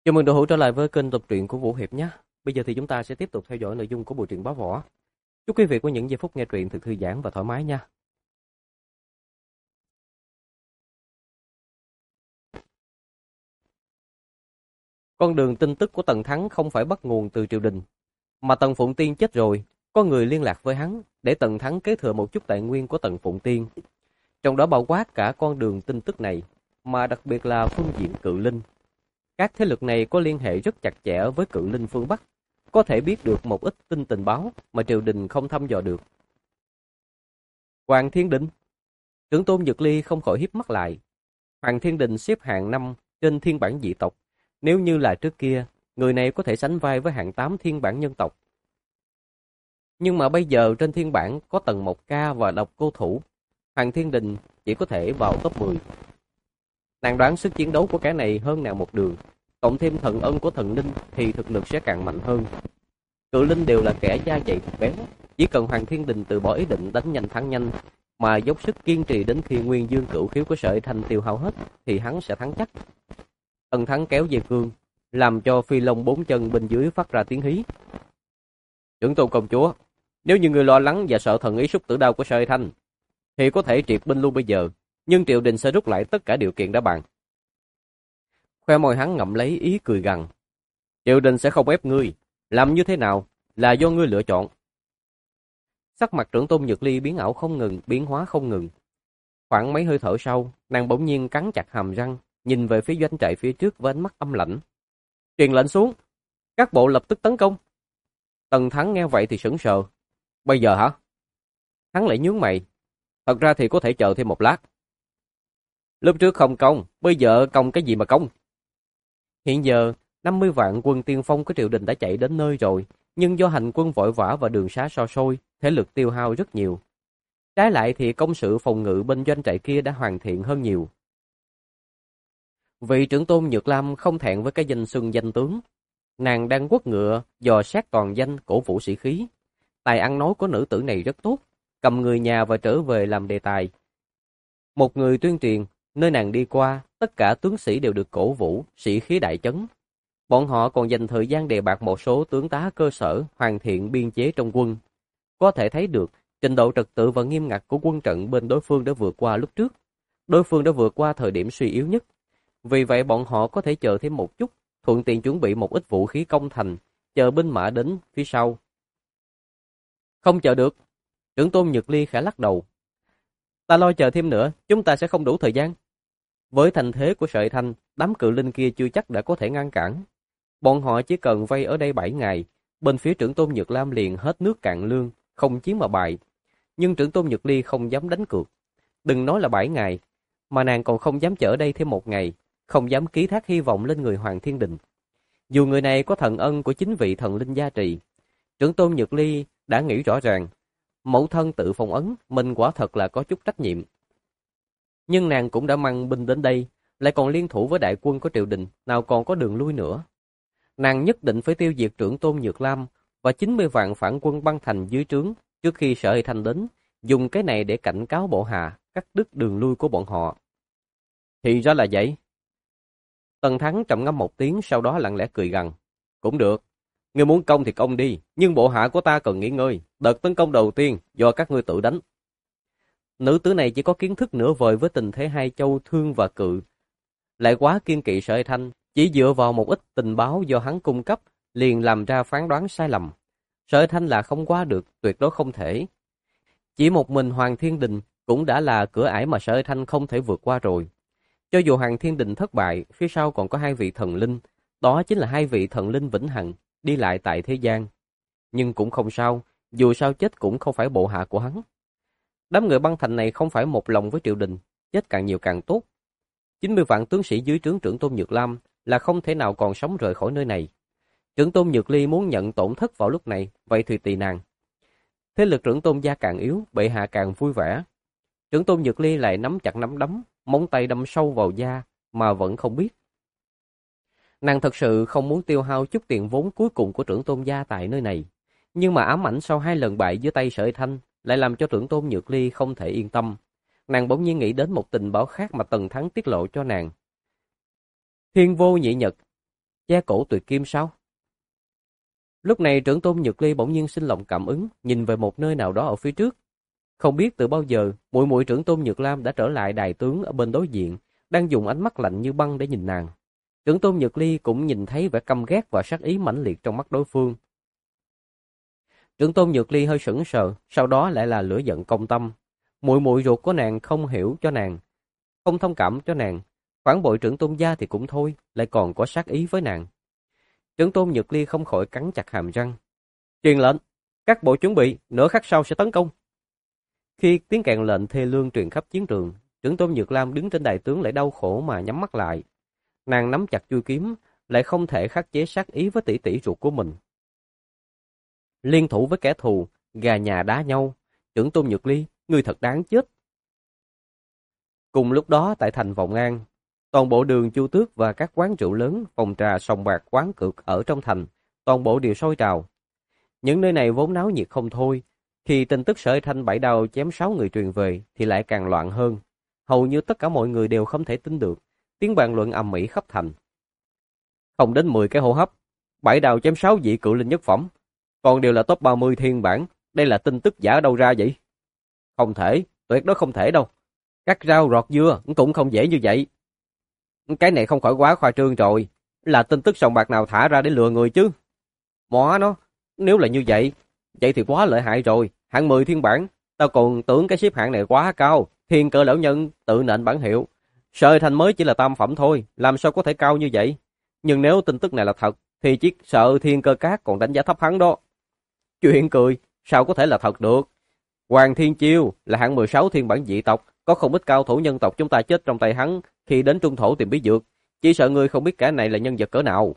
Chào mừng đội hữu trở lại với kênh đọc truyện của Vũ Hiệp nhé. Bây giờ thì chúng ta sẽ tiếp tục theo dõi nội dung của bộ truyện Bá Võ. Chúc quý vị có những giây phút nghe truyện thật thư giãn và thoải mái nha. Con đường tin tức của Tần Thắng không phải bắt nguồn từ triều đình, mà Tần Phụng Tiên chết rồi, có người liên lạc với hắn để Tần Thắng kế thừa một chút tài nguyên của Tần Phụng Tiên. Trong đó bao quát cả con đường tin tức này, mà đặc biệt là phương diện Cự Linh. Các thế lực này có liên hệ rất chặt chẽ với Cự Linh phương Bắc, có thể biết được một ít tình báo mà triều đình không thăm dò được. Hoàng Thiên Định. Trưởng tôn Nhược Ly không khỏi híp mắt lại. Hoàng Thiên Định xếp hạng 5 trên thiên bản dị tộc. Nếu như là trước kia, người này có thể sánh vai với hạng 8 thiên bản nhân tộc. Nhưng mà bây giờ trên thiên bản có Tần Mộc Ca và Độc Cô Thủ. Hoàng Thiên Định chỉ có thể vào top 10. Nàng đoán sức chiến đấu của kẻ này hơn nàng một đường. Cộng thêm thần ân của thần linh thì thực lực sẽ càng mạnh hơn. Cự Linh đều là kẻ da dày thịt béo. Chỉ cần Hoàng Thiên Đình từ bỏ ý định đánh nhanh thắng nhanh, mà dốc sức kiên trì đến khi nguyên dương cửu khiếu của Sợi Thanh tiêu hao hết, thì hắn sẽ thắng chắc. Tần Thắng kéo dây cương, làm cho Phi Long bốn chân bên dưới phát ra tiếng hí. Trưởng tôn công chúa, nếu như người lo lắng và sợ thần ý xúc tử đao của Sợi Thanh, thì có thể triệt binh luôn bây giờ, nhưng triều đình sẽ rút lại tất cả điều kiện đã bàn. Khoe môi hắn ngậm lấy ý cười gằn. Triều đình sẽ không ép ngươi, làm như thế nào là do ngươi lựa chọn. Sắc mặt trưởng tôn Nhược Ly biến ảo không ngừng, biến hóa không ngừng. Khoảng mấy hơi thở sau, nàng bỗng nhiên cắn chặt hàm răng, nhìn về phía doanh trại phía trước với ánh mắt âm lãnh. Truyền lệnh xuống, các bộ lập tức tấn công. Tần Thắng nghe vậy thì sững sờ. Bây giờ hả? Hắn lại nhướng mày. Thật ra thì có thể chờ thêm một lát. Lúc trước không công, bây giờ công cái gì mà công? Hiện giờ, 50 vạn quân tiên phong của triều đình đã chạy đến nơi rồi, nhưng do hành quân vội vã và đường xá xa xôi, thể lực tiêu hao rất nhiều. Trái lại thì công sự phòng ngự bên doanh trại kia đã hoàn thiện hơn nhiều. Vị trưởng tôn Nhược Lam không thẹn với cái danh xưng danh tướng. Nàng đang quất ngựa, dò xét toàn danh, cổ vũ sĩ khí. Tài ăn nói của nữ tử này rất tốt, cầm người nhà và trở về làm đề tài. Một người tuyên truyền, nơi nàng đi qua, tất cả tướng sĩ đều được cổ vũ, sĩ khí đại chấn. Bọn họ còn dành thời gian đề bạt một số tướng tá cơ sở, hoàn thiện biên chế trong quân. Có thể thấy được, trình độ trật tự và nghiêm ngặt của quân trận bên đối phương đã vượt qua lúc trước. Đối phương đã vượt qua thời điểm suy yếu nhất. Vì vậy bọn họ có thể chờ thêm một chút, thuận tiện chuẩn bị một ít vũ khí công thành, chờ binh mã đến phía sau. Không chờ được. Trưởng tôn Nhược Ly khẽ lắc đầu. Ta lo chờ thêm nữa, chúng ta sẽ không đủ thời gian. Với thành thế của Sợi Thanh, đám cự linh kia chưa chắc đã có thể ngăn cản. Bọn họ chỉ cần vây ở đây 7 ngày, bên phía trưởng tôn Nhược Lam liền hết nước cạn lương, không chiến mà bại. Nhưng trưởng tôn Nhược Ly không dám đánh cược. Đừng nói là 7 ngày, mà nàng còn không dám chở đây thêm một ngày, không dám ký thác hy vọng lên người Hoàng Thiên Đình. Dù người này có thần ân của chính vị thần linh gia trì, trưởng tôn Nhược Ly đã nghĩ rõ ràng, mẫu thân tự phong ấn, mình quả thật là có chút trách nhiệm. Nhưng nàng cũng đã mang binh đến đây, lại còn liên thủ với đại quân của triều đình, nào còn có đường lui nữa. Nàng nhất định phải tiêu diệt trưởng tôn Nhược Lam và 90 vạn phản quân băng thành dưới trướng trước khi Sở Thanh đến, dùng cái này để cảnh cáo bộ hạ, cắt đứt đường lui của bọn họ. Thì ra là vậy. Tần Thắng trầm ngâm một tiếng, sau đó lặng lẽ cười gằn. Cũng được, ngươi muốn công thì công đi, nhưng bộ hạ của ta cần nghỉ ngơi, đợt tấn công đầu tiên do các ngươi tự đánh. Nữ tử này chỉ có kiến thức nửa vời với tình thế hai châu Thương và Cự, lại quá kiên kỵ Sợi Thanh, chỉ dựa vào một ít tình báo do hắn cung cấp, liền làm ra phán đoán sai lầm. Sợi Thanh là không qua được, tuyệt đối không thể. Chỉ một mình Hoàng Thiên Đình cũng đã là cửa ải mà Sợi Thanh không thể vượt qua rồi. Cho dù Hoàng Thiên Đình thất bại, phía sau còn có hai vị thần linh, đó chính là hai vị thần linh vĩnh hằng, đi lại tại thế gian. Nhưng cũng không sao, dù sao chết cũng không phải bộ hạ của hắn. Đám người băng thành này không phải một lòng với triều đình, chết càng nhiều càng tốt. 90 vạn tướng sĩ dưới trướng trưởng tôn Nhược Lam là không thể nào còn sống rời khỏi nơi này. Trưởng tôn Nhược Ly muốn nhận tổn thất vào lúc này, vậy thì tùy nàng. Thế lực trưởng tôn gia càng yếu, bệ hạ càng vui vẻ. Trưởng tôn Nhược Ly lại nắm chặt nắm đấm, móng tay đâm sâu vào da mà vẫn không biết. Nàng thật sự không muốn tiêu hao chút tiền vốn cuối cùng của trưởng tôn gia tại nơi này. Nhưng mà ám ảnh sau 2 lần bại dưới tay Sợi Thanh lại làm cho trưởng tôn Nhược Ly không thể yên tâm. Nàng bỗng nhiên nghĩ đến một tình báo khác mà Tần Thắng tiết lộ cho nàng. Thiên vô nhị nhật, che cổ tuyệt kim sao? Lúc này Trưởng Tôn Nhược Ly bỗng nhiên sinh lòng cảm ứng, nhìn về một nơi nào đó ở phía trước. Không biết từ bao giờ, muội muội Trưởng Tôn Nhược Lam đã trở lại đài tướng ở bên đối diện, đang dùng ánh mắt lạnh như băng để nhìn nàng. Trưởng Tôn Nhược Ly cũng nhìn thấy vẻ căm ghét và sát ý mãnh liệt trong mắt đối phương. Trưởng Tôn Nhược Ly hơi sững sờ, sau đó lại là lửa giận công tâm. Muội muội ruột của nàng không hiểu cho nàng, không thông cảm cho nàng, phản bội Trưởng Tôn gia thì cũng thôi, lại còn có sát ý với nàng. Trưởng Tôn Nhược Ly không khỏi cắn chặt hàm răng. Truyền lệnh, các bộ chuẩn bị, nửa khắc sau sẽ tấn công. Khi tiếng kèn lệnh thê lương truyền khắp chiến trường, Trưởng Tôn Nhược Lam đứng trên đài tướng lại đau khổ mà nhắm mắt lại. Nàng nắm chặt chuôi kiếm, lại không thể khắc chế sát ý với tỷ tỷ ruột của mình. Liên thủ với kẻ thù, gà nhà đá nhau. Trưởng Tôn Nhược Ly, ngươi thật đáng chết. Cùng lúc đó tại thành Vọng An, toàn bộ đường Chu Tước và các quán rượu lớn, phòng trà, sòng bạc, quán cược ở trong thành, toàn bộ đều sôi trào. Những nơi này vốn náo nhiệt không thôi, khi tin tức Sở Thanh bảy đao chém 6 người truyền về thì lại càng loạn hơn. Hầu như tất cả mọi người đều không thể tin được, tiếng bàn luận ầm ĩ khắp thành. Không đến 10 cái hô hấp, 7 đao chém 6 vị cự linh nhất phẩm, còn đều là top 30 thiên bản, đây là tin tức giả đâu ra vậy? Không thể, tuyệt đối không thể đâu. Cắt rau rọt dưa cũng không dễ như vậy. Cái này không khỏi quá khoa trương rồi, là tin tức sòng bạc nào thả ra để lừa người chứ? Mỏ nó, nếu là như vậy, vậy thì quá lợi hại rồi, hạng 10 thiên bản, tao còn tưởng cái xếp hạng này quá cao, thiên cơ lão nhân tự nện bản hiệu. Sở Thanh mới chỉ là tam phẩm thôi, làm sao có thể cao như vậy? Nhưng nếu tin tức này là thật, thì chiếc sợ thiên cơ cát còn đánh giá thấp hắn đó. Chuyện cười, sao có thể là thật được? Hoàng Thiên Chiêu là hạng 16 thiên bản dị tộc, có không ít cao thủ nhân tộc chúng ta chết trong tay hắn khi đến trung thổ tìm bí dược, chỉ sợ ngươi không biết kẻ này là nhân vật cỡ nào.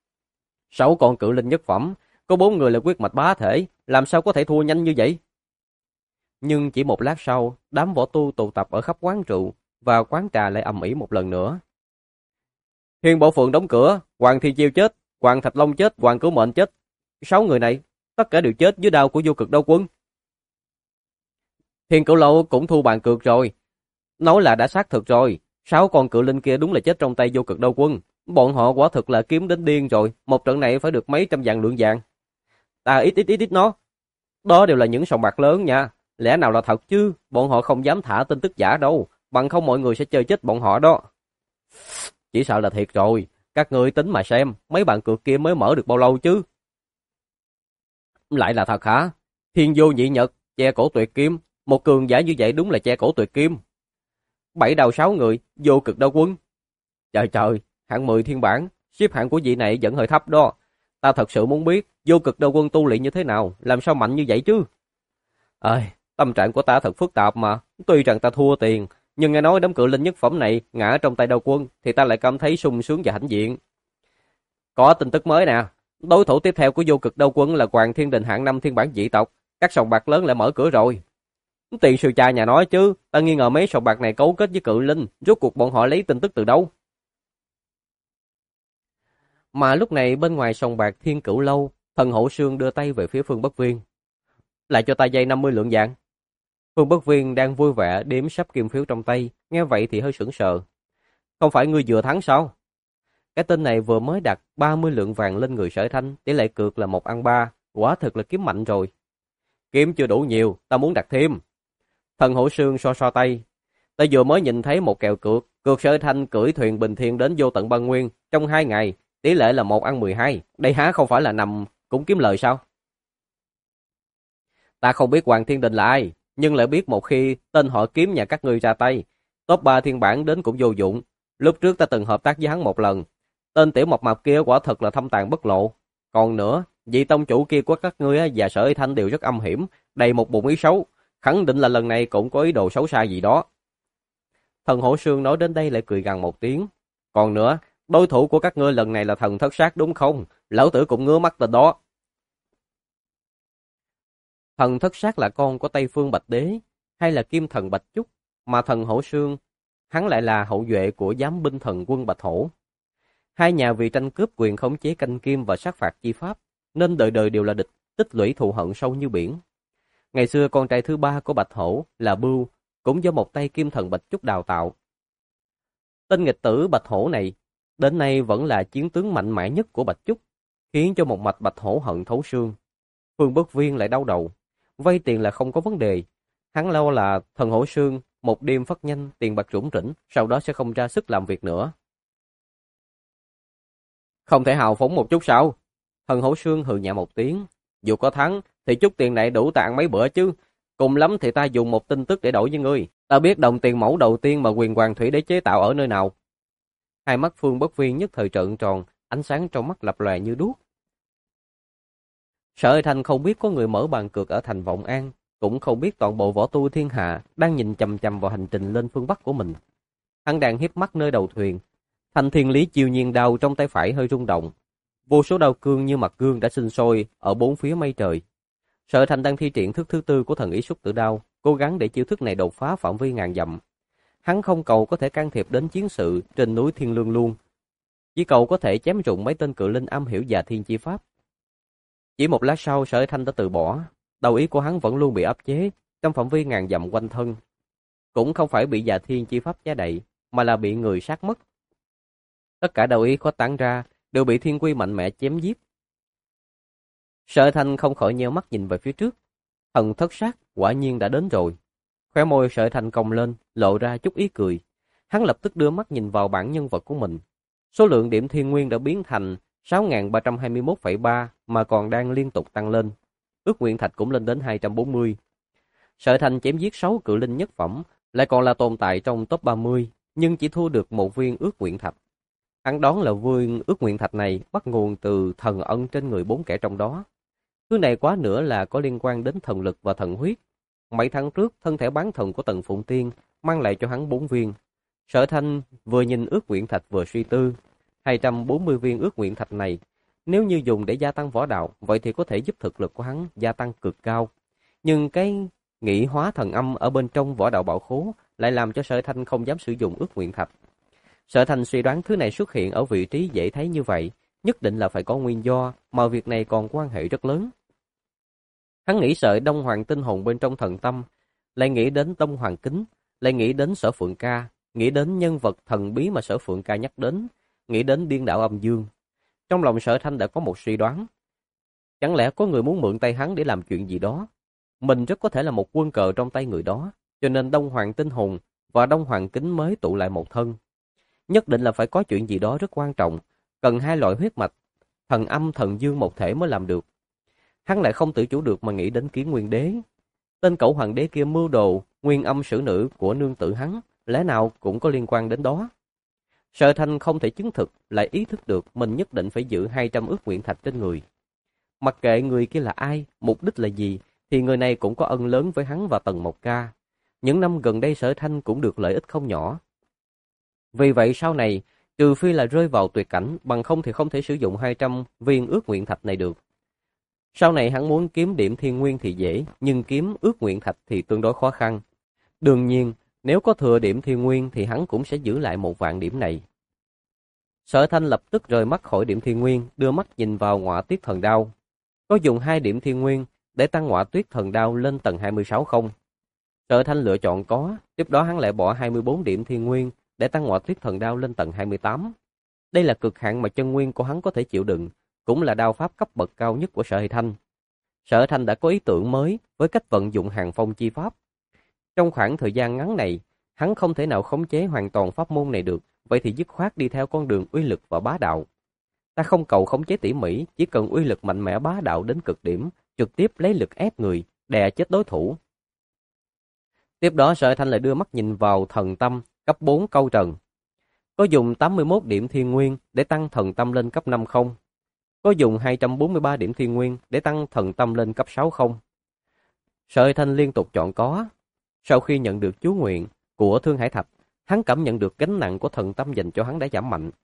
6 con cự linh nhất phẩm, có 4 người là quyết mạch bá thể, làm sao có thể thua nhanh như vậy? Nhưng chỉ một lát sau, đám võ tu tụ tập ở khắp quán rượu và quán trà lại ầm ĩ một lần nữa. Hiên Bộ Phượng đóng cửa, Hoàng Thiên Chiêu chết, Hoàng Thạch Long chết, Hoàng Cửu Mệnh chết. 6 người này, tất cả đều chết dưới đao của Vô Cực Đao Quân. Thiên Cửu Lâu cũng thu bàn cược rồi, nói là đã xác thực rồi, 6 con cự linh kia đúng là chết trong tay Vô Cực Đao Quân. Bọn họ quả thực là kiếm đến điên rồi, một trận này phải được mấy trăm vạn lượng vàng. Ta ít nó. Đó đều là những sòng bạc lớn nha, lẽ nào là thật chứ, bọn họ không dám thả tin tức giả đâu, bằng không mọi người sẽ chơi chết bọn họ đó. Chỉ sợ là thiệt rồi, các ngươi tính mà xem, mấy bàn cược kia mới mở được bao lâu chứ. Lại là thật hả? Thiên Vô Nhị Nhật, che cổ tuyệt kim, một cường giả như vậy đúng là che cổ tuyệt kim. 7 đào 6 người, Vô Cực Đao Quân. Trời trời, hạng 10 thiên bản, xếp hạng của vị này vẫn hơi thấp đó. Ta thật sự muốn biết Vô Cực Đao Quân tu luyện như thế nào, làm sao mạnh như vậy chứ? Tâm trạng của ta thật phức tạp mà, tuy rằng ta thua tiền, nhưng nghe nói đám cự linh nhất phẩm này ngã trong tay Đao Quân thì ta lại cảm thấy sung sướng và hãnh diện. Có tin tức mới nè, đối thủ tiếp theo của Vô Cực Đao Quân là Hoàng Thiên Đình hạng 5 thiên bản dị tộc, các sòng bạc lớn lại mở cửa rồi. Tiền sư cha nhà nói chứ, ta nghi ngờ mấy sòng bạc này cấu kết với cự linh, rốt cuộc bọn họ lấy tin tức từ đâu? Mà lúc này bên ngoài sòng bạc Thiên Cửu Lâu, Thần Hậu Sương đưa tay về phía Phương Bất Viên. Lại cho ta dây 50 lượng vàng. Phương Bất Viên đang vui vẻ đếm sắp kim phiếu trong tay, nghe vậy thì hơi sững sờ. Không phải ngươi vừa thắng sao? Cái tên này vừa mới đặt 30 lượng vàng lên người Sở Thanh, tỷ lệ cược là 1/3, quả thực là kiếm mạnh rồi. Kiếm chưa đủ nhiều, ta muốn đặt thêm. Thần Hậu Sương so tay. Ta vừa mới nhìn thấy một kèo cược, cược Sở Thanh cưỡi thuyền bình thiên đến vô tận băng nguyên trong 2 ngày, tỷ lệ là 1/12, đây há không phải là nằm cũng kiếm lời sao? Ta không biết Hoàng Thiên Đình là ai, nhưng lại biết một khi tên họ Kiếm nhà các ngươi ra tay, top 3 thiên bản đến cũng vô dụng. Lúc trước ta từng hợp tác với hắn một lần, tên tiểu mập mạp kia quả thật là thâm tàn bất lộ. Còn nữa, vị tông chủ kia của các ngươi và Sở Thanh đều rất âm hiểm, đầy một bụng ý xấu, khẳng định là lần này cũng có ý đồ xấu xa gì đó. Thần Hổ Sương nói đến đây lại cười gằn một tiếng. Còn nữa, đối thủ của các ngươi lần này là Thần Thất Sát đúng không? Lão tử cũng ngứa mắt tên đó. Thần Thất Sát là con của Tây Phương Bạch Đế, hay là Kim Thần Bạch Chúc, mà Thần Hổ Sương, hắn lại là hậu duệ của giám binh thần quân Bạch Hổ. Hai nhà vì tranh cướp quyền khống chế canh kim và sát phạt chi pháp, nên đời đời đều là địch, tích lũy thù hận sâu như biển. Ngày xưa con trai thứ 3 của Bạch Hổ là Bưu, cũng do một tay Kim Thần Bạch Chúc đào tạo. Tên nghịch tử Bạch Hổ này, Đến nay vẫn là chiến tướng mạnh mẽ nhất của Bạch Chúc, khiến cho một mạch Bạch Hổ hận thấu xương. Phương Bất Viên lại đau đầu, vay tiền là không có vấn đề. Hắn lo là thần Hổ Sương một đêm phát nhanh, tiền bạc rủng rỉnh, sau đó sẽ không ra sức làm việc nữa. Không thể hào phóng một chút sao? Thần Hổ Sương hừ nhẹ một tiếng. Dù có thắng, thì chút tiền này đủ ta ăn mấy bữa chứ. Cùng lắm thì ta dùng một tin tức để đổi với ngươi. Ta biết đồng tiền mẫu đầu tiên mà Quyền Hoàng Thủy Đế chế tạo ở nơi nào. Hai mắt Phương Bất Viên nhất thời trợn tròn, ánh sáng trong mắt lập lòe như đuốc. Sở Hải Thành không biết có người mở bàn cược ở thành Vọng An, cũng không biết toàn bộ võ tu thiên hạ đang nhìn chằm chằm vào hành trình lên phương Bắc của mình. Hắn đang hiếp mắt nơi đầu thuyền, thanh thiên lý chiêu nhiên đao trong tay phải hơi rung động. Vô số đao cương như mặt gương đã sinh sôi ở bốn phía mây trời. Sở Hải Thành đang thi triển thức thứ tư của thần ý xúc tử đao, cố gắng để chiêu thức này đột phá phạm vi ngàn dặm. Hắn không cầu có thể can thiệp đến chiến sự trên núi Thiên Lương luôn, chỉ cầu có thể chém rụng mấy tên cự linh am hiểu Già Thiên chi pháp. Chỉ một lát sau, Sở Hải Thành đã từ bỏ, đầu ý của hắn vẫn luôn bị áp chế trong phạm vi ngàn dặm quanh thân. Cũng không phải bị Già Thiên chi pháp che đậy, mà là bị người sát mất. Tất cả đầu ý có tán ra đều bị thiên quy mạnh mẽ chém giết. Sở Hải Thành không khỏi nheo mắt nhìn về phía trước. Thần thất sát quả nhiên đã đến rồi. Khóe môi Sở Hải Thành cong lên, lộ ra chút ý cười. Hắn lập tức đưa mắt nhìn vào bảng nhân vật của mình. Số lượng điểm thiên nguyên đã biến thành 6.321,3 mà còn đang liên tục tăng lên. Ước nguyện thạch cũng lên đến 240. Sở Hải Thành chém giết 6 cự linh nhất phẩm, lại còn là tồn tại trong top 30, nhưng chỉ thu được một viên ước nguyện thạch. Hắn đoán là viên ước nguyện thạch này bắt nguồn từ thần ân trên người 4 kẻ trong đó. Thứ này quá nữa là có liên quan đến thần lực và thần huyết. Mấy tháng trước, thân thể bán thần của Tần Phụng Tiên mang lại cho hắn 4 viên. Sở Thanh vừa nhìn ước nguyện thạch vừa suy tư. 240 viên ước nguyện thạch này, nếu như dùng để gia tăng võ đạo, vậy thì có thể giúp thực lực của hắn gia tăng cực cao. Nhưng cái nghĩ hóa thần âm ở bên trong võ đạo bảo khố lại làm cho Sở Thanh không dám sử dụng ước nguyện thạch. Sở Thanh suy đoán thứ này xuất hiện ở vị trí dễ thấy như vậy, nhất định là phải có nguyên do, mà việc này còn quan hệ rất lớn. Hắn nghĩ sợi Đông Hoàng tinh hồn bên trong thần tâm, lại nghĩ đến Đông Hoàng kính, lại nghĩ đến Sở Phượng Ca, nghĩ đến nhân vật thần bí mà Sở Phượng Ca nhắc đến, nghĩ đến điên đạo âm dương. Trong lòng Sở Thanh đã có một suy đoán. Chẳng lẽ có người muốn mượn tay hắn để làm chuyện gì đó? Mình rất có thể là một quân cờ trong tay người đó, cho nên Đông Hoàng tinh hồn và Đông Hoàng kính mới tụ lại một thân. Nhất định là phải có chuyện gì đó rất quan trọng, cần hai loại huyết mạch, thần âm thần dương một thể mới làm được. Hắn lại không tự chủ được mà nghĩ đến Kiến Nguyên Đế. Tên cẩu hoàng đế kia mưu đồ nguyên âm sử nữ của nương tử hắn, lẽ nào cũng có liên quan đến đó. Sở Thanh không thể chứng thực, lại ý thức được mình nhất định phải giữ 200 ước nguyện thạch trên người. Mặc kệ người kia là ai, mục đích là gì, thì người này cũng có ân lớn với hắn và Tần Mộc Ca. Những năm gần đây Sở Thanh cũng được lợi ích không nhỏ. Vì vậy sau này, trừ phi là rơi vào tuyệt cảnh, bằng không thì không thể sử dụng 200 viên ước nguyện thạch này được. Sau này hắn muốn kiếm điểm thiên nguyên thì dễ, nhưng kiếm ước nguyện thạch thì tương đối khó khăn. Đương nhiên, nếu có thừa điểm thiên nguyên thì hắn cũng sẽ giữ lại 1.000 điểm này. Sở Thanh lập tức rời mắt khỏi điểm thiên nguyên, đưa mắt nhìn vào ngọa tuyết thần đao. Có dùng 2 điểm thiên nguyên để tăng ngọa tuyết thần đao lên tầng 26 không? Sở Thanh lựa chọn có, tiếp đó hắn lại bỏ 24 điểm thiên nguyên để tăng ngọa tuyết thần đao lên tầng 28. Đây là cực hạn mà chân nguyên của hắn có thể chịu đựng, cũng là đao pháp cấp bậc cao nhất của Sở Hải Thanh. Sở Thanh đã có ý tưởng mới với cách vận dụng hàng phong chi pháp. Trong khoảng thời gian ngắn này, hắn không thể nào khống chế hoàn toàn pháp môn này được, vậy thì dứt khoát đi theo con đường uy lực và bá đạo. Ta không cầu khống chế tỉ mỉ, chỉ cần uy lực mạnh mẽ bá đạo đến cực điểm, trực tiếp lấy lực ép người, đè chết đối thủ. Tiếp đó Sở Thanh lại đưa mắt nhìn vào thần tâm cấp 4 câu trần. Có dùng 81 điểm thiên nguyên để tăng thần tâm lên cấp 5 không? Có dùng 243 điểm thiên nguyên để tăng thần tâm lên cấp 6 không? Sở Thanh liên tục chọn có. Sau khi nhận được chú nguyện của Thương Hải Thạch, hắn cảm nhận được gánh nặng của thần tâm dành cho hắn đã giảm mạnh.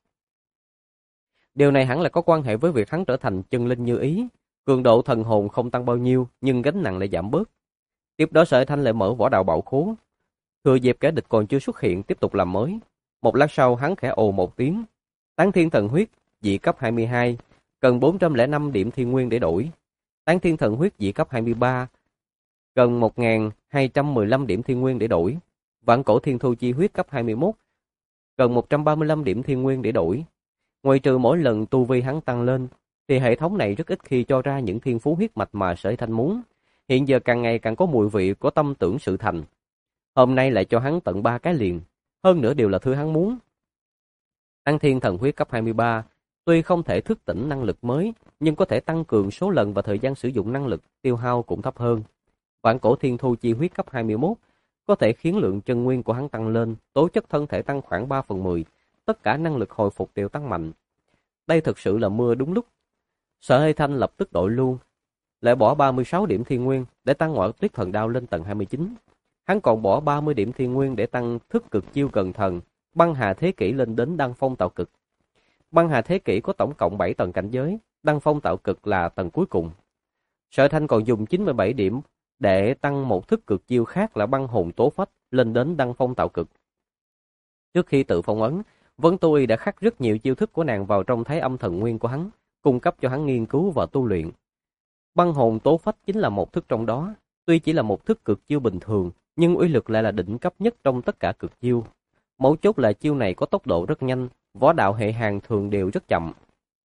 Điều này hẳn là có quan hệ với việc hắn trở thành chân linh như ý. Cường độ thần hồn không tăng bao nhiêu, nhưng gánh nặng lại giảm bớt. Tiếp đó Sở Thanh lại mở võ đạo bảo khố. Thừa dịp kẻ địch còn chưa xuất hiện tiếp tục làm mới. Một lát sau hắn khẽ ồ một tiếng. Tán thiên thần huyết, dị cấp 22, cần 405 điểm thiên nguyên để đổi. Tán thiên thần huyết dị cấp 23, cần 1.215 điểm thiên nguyên để đổi. Vạn cổ thiên thu chi huyết cấp 21, cần 135 điểm thiên nguyên để đổi. Ngoại trừ mỗi lần tu vi hắn tăng lên, thì hệ thống này rất ít khi cho ra những thiên phú huyết mạch mà Sở Hy Thanh muốn. Hiện giờ càng ngày càng có mùi vị của tâm tưởng sự thành. Hôm nay lại cho hắn tận 3 cái liền, hơn nữa đều là thứ hắn muốn. Ăn Thiên Thần Huyết cấp 23, tuy không thể thức tỉnh năng lực mới, nhưng có thể tăng cường số lần và thời gian sử dụng năng lực tiêu hao cũng thấp hơn. Vạn Cổ Thiên Thu Chi Huyết cấp 21, có thể khiến lượng chân nguyên của hắn tăng lên, tố chất thân thể tăng khoảng 3/10, tất cả năng lực hồi phục đều tăng mạnh. Đây thực sự là mưa đúng lúc. Sở Hy Thanh lập tức đổi luôn, lại bỏ 36 điểm thiên nguyên để tăng Ngọa Tuyết Thần Đao lên tầng 29. Hắn còn bỏ 30 điểm thiên nguyên để tăng thức cực chiêu Cần Thần, Băng Hà Thế Kỷ lên đến Đăng Phong Tạo Cực. Băng Hà Thế Kỷ có tổng cộng 7 tầng cảnh giới, Đăng Phong Tạo Cực là tầng cuối cùng. Sở Thanh còn dùng 97 điểm để tăng một thức cực chiêu khác là Băng Hồn Tố Phách lên đến Đăng Phong Tạo Cực. Trước khi tự phong ấn, Vân Tu Y đã khắc rất nhiều chiêu thức của nàng vào trong Thái Âm Thần Nguyên của hắn, cung cấp cho hắn nghiên cứu và tu luyện. Băng Hồn Tố Phách chính là một thức trong đó, tuy chỉ là một thức cực chiêu bình thường, nhưng uy lực lại là đỉnh cấp nhất trong tất cả cực chiêu. Mấu chốt là chiêu này có tốc độ rất nhanh, võ đạo hệ hàng thường đều rất chậm.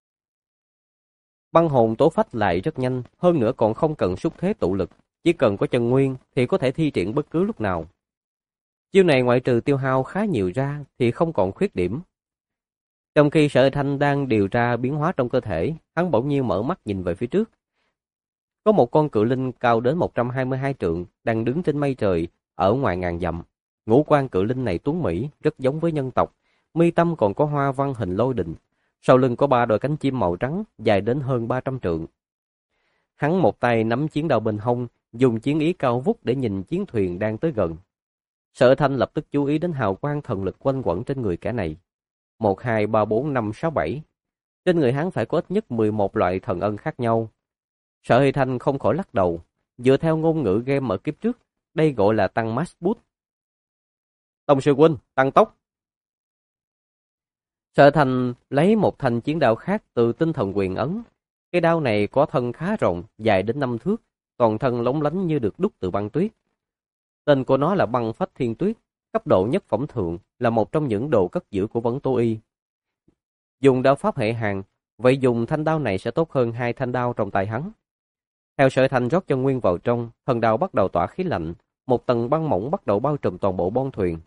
Băng Hồn Tố Phách lại rất nhanh, hơn nữa còn không cần xúc thế tụ lực, chỉ cần có chân nguyên thì có thể thi triển bất cứ lúc nào. Chiêu này ngoại trừ tiêu hao khá nhiều ra thì không còn khuyết điểm. Trong khi Sở Thanh đang điều tra biến hóa trong cơ thể, hắn bỗng nhiên mở mắt nhìn về phía trước. Có một con cự linh cao đến 122 trượng đang đứng trên mây trời ở ngoài ngàn dặm. Ngũ quan cự linh này tuấn mỹ, rất giống với nhân tộc, mi tâm còn có hoa văn hình lôi đình. Sau lưng có 3 đôi cánh chim màu trắng dài đến hơn 300 trượng. Hắn một tay nắm chiến đao bên hông, dùng chiến ý cao vút để nhìn chiến thuyền đang tới gần. Sở Thanh lập tức chú ý đến hào quang thần lực quanh quẩn trên người kẻ này. 1, 2, 3, 4, 5, 6, 7. Trên người hắn phải có ít nhất 11 loại thần ân khác nhau. Sở Hy Thanh không khỏi lắc đầu. Dựa theo ngôn ngữ game ở kiếp trước, đây gọi là tăng max boost. Tông sư huynh, tăng tốc. Sở Thanh lấy một thanh chiến đao khác từ Tinh Thần Quyền ấn. Cái đao này có thân khá rộng, dài đến 5 thước, toàn thân lóng lánh như được đúc từ băng tuyết. Tên của nó là Băng Phách Thiên Tuyết, cấp độ nhất phẩm thượng, là một trong những đồ cất giữ của Vân Tu Y. Dùng đao pháp hệ hàng, vậy dùng thanh đao này sẽ tốt hơn 2 thanh đao trong tay hắn. Theo Sở Thanh rót chân nguyên vào trong, thần đao bắt đầu tỏa khí lạnh, một tầng băng mỏng bắt đầu bao trùm toàn bộ bon thuyền.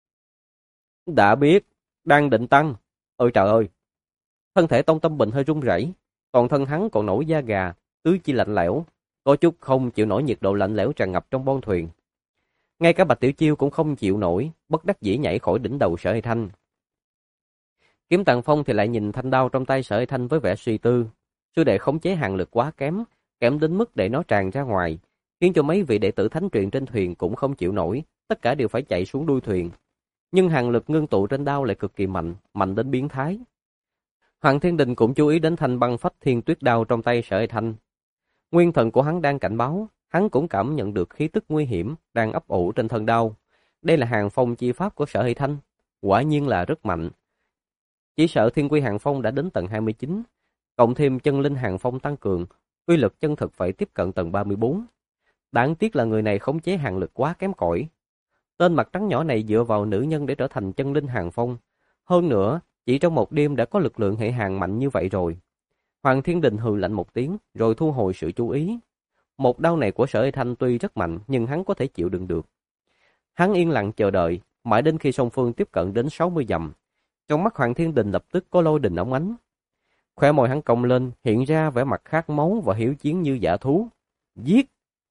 Đã biết, đang định tăng. Ôi trời ơi! Thân thể Tông Tâm Bình hơi run rẩy, toàn thân hắn còn nổi da gà, tứ chi lạnh lẽo, có chút không chịu nổi nhiệt độ lạnh lẽo tràn ngập trong bon thuyền. Ngay cả Bạch Tiểu Chiêu cũng không chịu nổi, bất đắc dĩ nhảy khỏi đỉnh đầu Sở Hy Thanh. Kiếm Tàng Phong thì lại nhìn thanh đao trong tay Sở Hy Thanh với vẻ suy tư. Sư đệ khống chế hàng lực quá kém, kém đến mức để nó tràn ra ngoài, khiến cho mấy vị đệ tử thánh truyền trên thuyền cũng không chịu nổi, tất cả đều phải chạy xuống đuôi thuyền. Nhưng hàng lực ngưng tụ trên đao lại cực kỳ mạnh, mạnh đến biến thái. Hoàng Thiên Đình cũng chú ý đến thanh Băng Phách Thiên Tuyết đao trong tay Sở Hy Thanh. Nguyên thần của hắn đang cảnh báo, hắn cũng cảm nhận được khí tức nguy hiểm đang ấp ủ trên thân đao. Đây là hàng phong chi pháp của Sở Hy Thanh, quả nhiên là rất mạnh. Chỉ sợ Thiên Quy Hàng Phong đã đến tầng 29, cộng thêm chân linh Hàng Phong tăng cường, uy lực chân thực phải tiếp cận tầng 34. Đáng tiếc là người này khống chế hàng lực quá kém cỏi. Tên mặt trắng nhỏ này dựa vào nữ nhân để trở thành chân linh Hàng Phong. Hơn nữa, chỉ trong một đêm đã có lực lượng hệ hàng mạnh như vậy rồi. Hoàng Thiên Đình hừ lạnh một tiếng, rồi thu hồi sự chú ý. Một đao này của Sở Hy Thanh tuy rất mạnh, nhưng hắn có thể chịu đựng được. Hắn yên lặng chờ đợi, mãi đến khi song phương tiếp cận đến 60 dặm. Trong mắt Hoàng Thiên Đình lập tức có lôi đình óng ánh. Khóe môi hắn cong lên, hiện ra vẻ mặt khát máu và hiếu chiến như dã thú. Giết!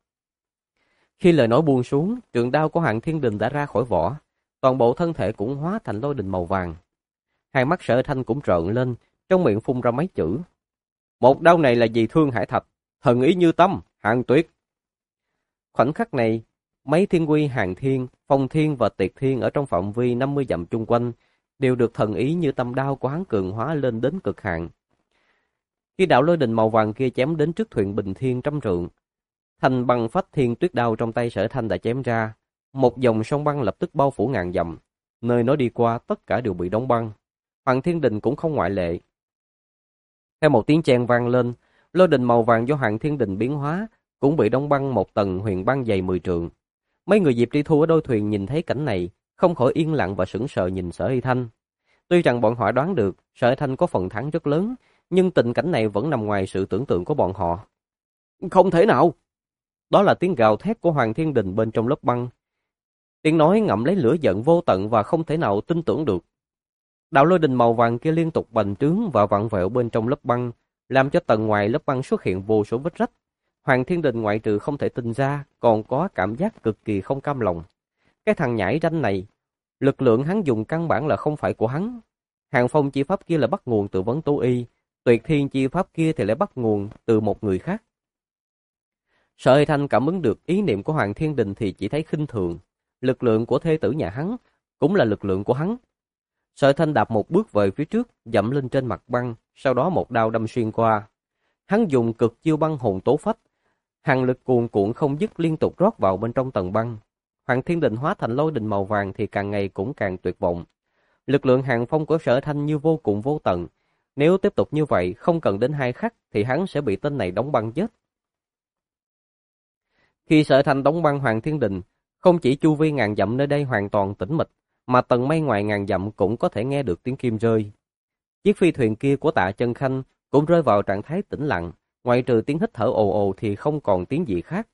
Khi lời nói buông xuống, trường đao của Hoàng Thiên Đình đã ra khỏi vỏ, toàn bộ thân thể cũng hóa thành lôi đình màu vàng. Hai mắt Sở Thanh cũng trợn lên, trong miệng phun ra mấy chữ. Một đao này là vì Thương Hải Thạch, thần ý như tâm, Hàng Tuyết. Khoảnh khắc này, mấy thiên quy Hàng Thiên, Phong Thiên và Tiệt Thiên ở trong phạm vi 50 dặm chung quanh đều được thần ý như tâm đao của hắn cường hóa lên đến cực hạn. Khi đạo lôi đình màu vàng kia chém đến trước thuyền Bình Thiên trăm trượng, thanh Băng Phách Thiên Tuyết đao trong tay Sở Thanh đã chém ra, một dòng sông băng lập tức bao phủ ngàn dặm, nơi nó đi qua tất cả đều bị đóng băng. Hoàng Thiên Đình cũng không ngoại lệ. Theo một tiếng chen vang lên, lôi đình màu vàng do Hoàng Thiên Đình biến hóa cũng bị đóng băng một tầng huyền băng dày 10 trượng. Mấy người Diệp Tri Thu ở đôi thuyền nhìn thấy cảnh này, không khỏi yên lặng và sững sờ nhìn Sở Hy Thanh. Tuy rằng bọn họ đoán được Sở Thanh có phần thắng rất lớn, nhưng tình cảnh này vẫn nằm ngoài sự tưởng tượng của bọn họ. Không thể nào! Đó là tiếng gào thét của Hoàng Thiên Đình bên trong lớp băng. Tiếng nói ngậm lấy lửa giận vô tận và không thể nào tin tưởng được. Đạo lôi đình màu vàng kia liên tục bành trướng và vặn vẹo bên trong lớp băng, làm cho tầng ngoài lớp băng xuất hiện vô số vết rách. Hoàng Thiên Đình ngoại trừ không thể tin ra, còn có cảm giác cực kỳ không cam lòng. Cái thằng nhãi ranh này, lực lượng hắn dùng căn bản là không phải của hắn. Hàng phong chi pháp kia là bắt nguồn từ Vấn Tố Y, Tuyệt Thiên chi pháp kia thì lại bắt nguồn từ một người khác. Sở Hy Thanh cảm ứng được ý niệm của Hoàng Thiên Đình thì chỉ thấy khinh thường. Lực lượng của thê tử nhà hắn cũng là lực lượng của hắn. Sở Thanh đạp một bước về phía trước, dậm lên trên mặt băng, sau đó một đao đâm xuyên qua. Hắn dùng cực chiêu băng hồn tố phách, hàn lực cuồn cuộn không dứt liên tục rót vào bên trong tầng băng. Hoàng Thiên Đình hóa thành lôi đình màu vàng thì càng ngày cũng càng tuyệt vọng. Lực lượng hàng phong của Sở Thanh như vô cùng vô tận. Nếu tiếp tục như vậy, không cần đến 2 khắc thì hắn sẽ bị tên này đóng băng chết. Khi Sở Thanh đóng băng Hoàng Thiên Đình, không chỉ chu vi ngàn dặm nơi đây hoàn toàn tĩnh mịch, mà tầng mây ngoài ngàn dặm cũng có thể nghe được tiếng kim rơi. Chiếc phi thuyền kia của Tạ Chân Khanh cũng rơi vào trạng thái tĩnh lặng, ngoại trừ tiếng hít thở ồ ồ thì không còn tiếng gì khác.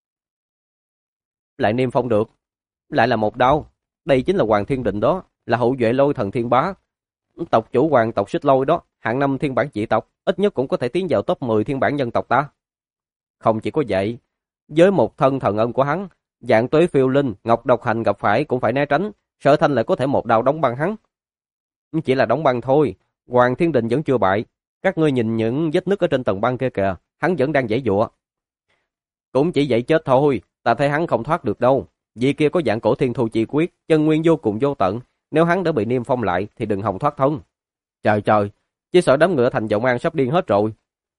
Lại niêm phong được, lại là một đao. Đây chính là Hoàng Thiên Đình đó, là hậu duệ Lôi Thần Thiên Bá. Tộc chủ hoàng tộc Xích Lôi đó, hạng 5 thiên bản dị tộc, ít nhất cũng có thể tiến vào top 10 thiên bản nhân tộc ta. Không chỉ có vậy, với một thân thần ân của hắn, Dạng Tuế Phiêu Linh, Ngọc Độc Hành gặp phải cũng phải né tránh, Sở Thanh lại có thể một đao đóng băng hắn. Chỉ là đóng băng thôi, Hoàng Thiên Đình vẫn chưa bại. Các ngươi nhìn những vết nứt ở trên tầng băng kia kìa, hắn vẫn đang giãy giụa. Cũng chỉ vậy chết thôi, ta thấy hắn không thoát được đâu. Vì kia có Dạng Cổ Thiên Thu Chi Quyết, chân nguyên vô cùng vô tận, nếu hắn đã bị niêm phong lại thì đừng hòng thoát thân. Trời trời, chỉ sợ đám ngựa thành Vọng An sắp điên hết rồi.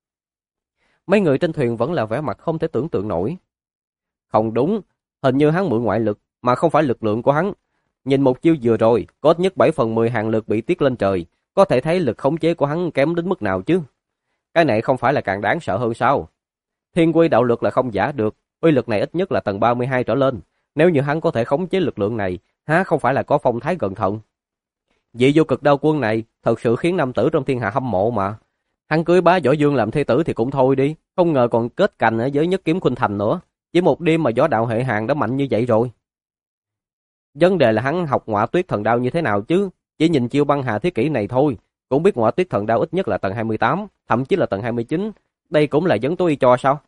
Mấy người trên thuyền vẫn là vẻ mặt không thể tưởng tượng nổi. Không đúng, hình như hắn mượn ngoại lực, mà không phải lực lượng của hắn. Nhìn một chiêu vừa rồi, có ít nhất 7/10 hàng lực bị tiết lên trời, có thể thấy lực khống chế của hắn kém đến mức nào chứ. Cái này không phải là càng đáng sợ hơn sao? Thiên quy đạo lực là không giả được, uy lực này ít nhất là tầng 32 trở lên. Nếu như hắn có thể khống chế lực lượng này, há không phải là có phong thái gần thần. Vị vô cực đao quân này thật sự khiến nam tử trong thiên hạ hâm mộ mà. Hắn cưới bá Võ Dương làm thê tử thì cũng thôi đi, không ngờ còn kết cành ở với Nhất Kiếm Khuynh Thành nữa. Chỉ một đêm mà võ đạo hệ hàng đã mạnh như vậy rồi. Vấn đề là hắn học Ngọa Tuyết Thần Đao như thế nào chứ? Chỉ nhìn chiêu băng hà thế kỷ này thôi, cũng biết Ngọa Tuyết Thần Đao ít nhất là tầng 28, thậm chí là tầng 29. Đây cũng là vấn tối cho sao?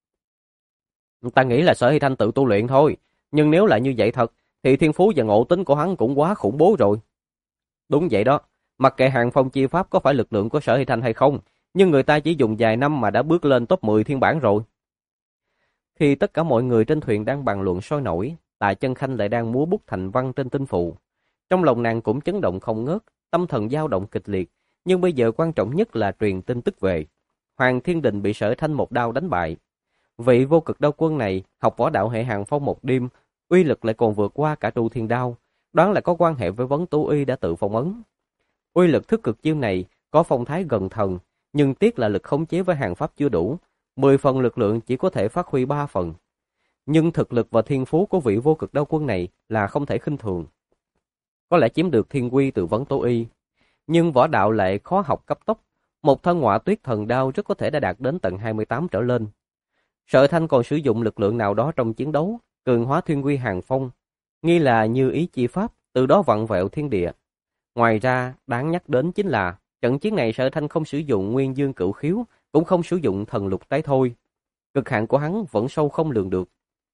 Ta nghĩ là Sở Hy Thanh tự tu luyện thôi, nhưng nếu là như vậy thật, thì thiên phú và ngộ tính của hắn cũng quá khủng bố rồi. Đúng vậy đó, mặc kệ hàng phong chi pháp có phải lực lượng của Sở Hy Thanh hay không, nhưng người ta chỉ dùng vài năm mà đã bước lên top 10 thiên bản rồi. Khi tất cả mọi người trên thuyền đang bàn luận sôi nổi, Tạ Chân Khanh lại đang múa bút thành văn trên tinh phù. Trong lòng nàng cũng chấn động không ngớt, tâm thần dao động kịch liệt, nhưng bây giờ quan trọng nhất là truyền tin tức về. Hoàng Thiên Đình bị Sở Thanh một đao đánh bại. Vị vô cực đao quân này học võ đạo hệ hàng phong một đêm, uy lực lại còn vượt qua cả Tru Thiên Đao, đoán là có quan hệ với Vấn Tố Y đã tự phong ấn. Uy lực thức cực chiêu này có phong thái gần thần, nhưng tiếc là lực khống chế với hàng pháp chưa đủ, 10 phần lực lượng chỉ có thể phát huy 3 phần. Nhưng thực lực và thiên phú của vị vô cực đao quân này là không thể khinh thường. Có lẽ chiếm được thiên quy từ Vấn Tố Y, nhưng võ đạo lại khó học cấp tốc, một thân Ngọa Tuyết Thần Đao rất có thể đã đạt đến tầng 28 trở lên. Sở Thanh còn sử dụng lực lượng nào đó trong chiến đấu, cường hóa thiên quy hàng phong, nghi là như ý chi pháp, từ đó vặn vẹo thiên địa. Ngoài ra, đáng nhắc đến chính là trận chiến này Sở Thanh không sử dụng Nguyên Dương Cửu Khiếu, cũng không sử dụng thần lục tái thôi. Cực hạn của hắn vẫn sâu không lường được.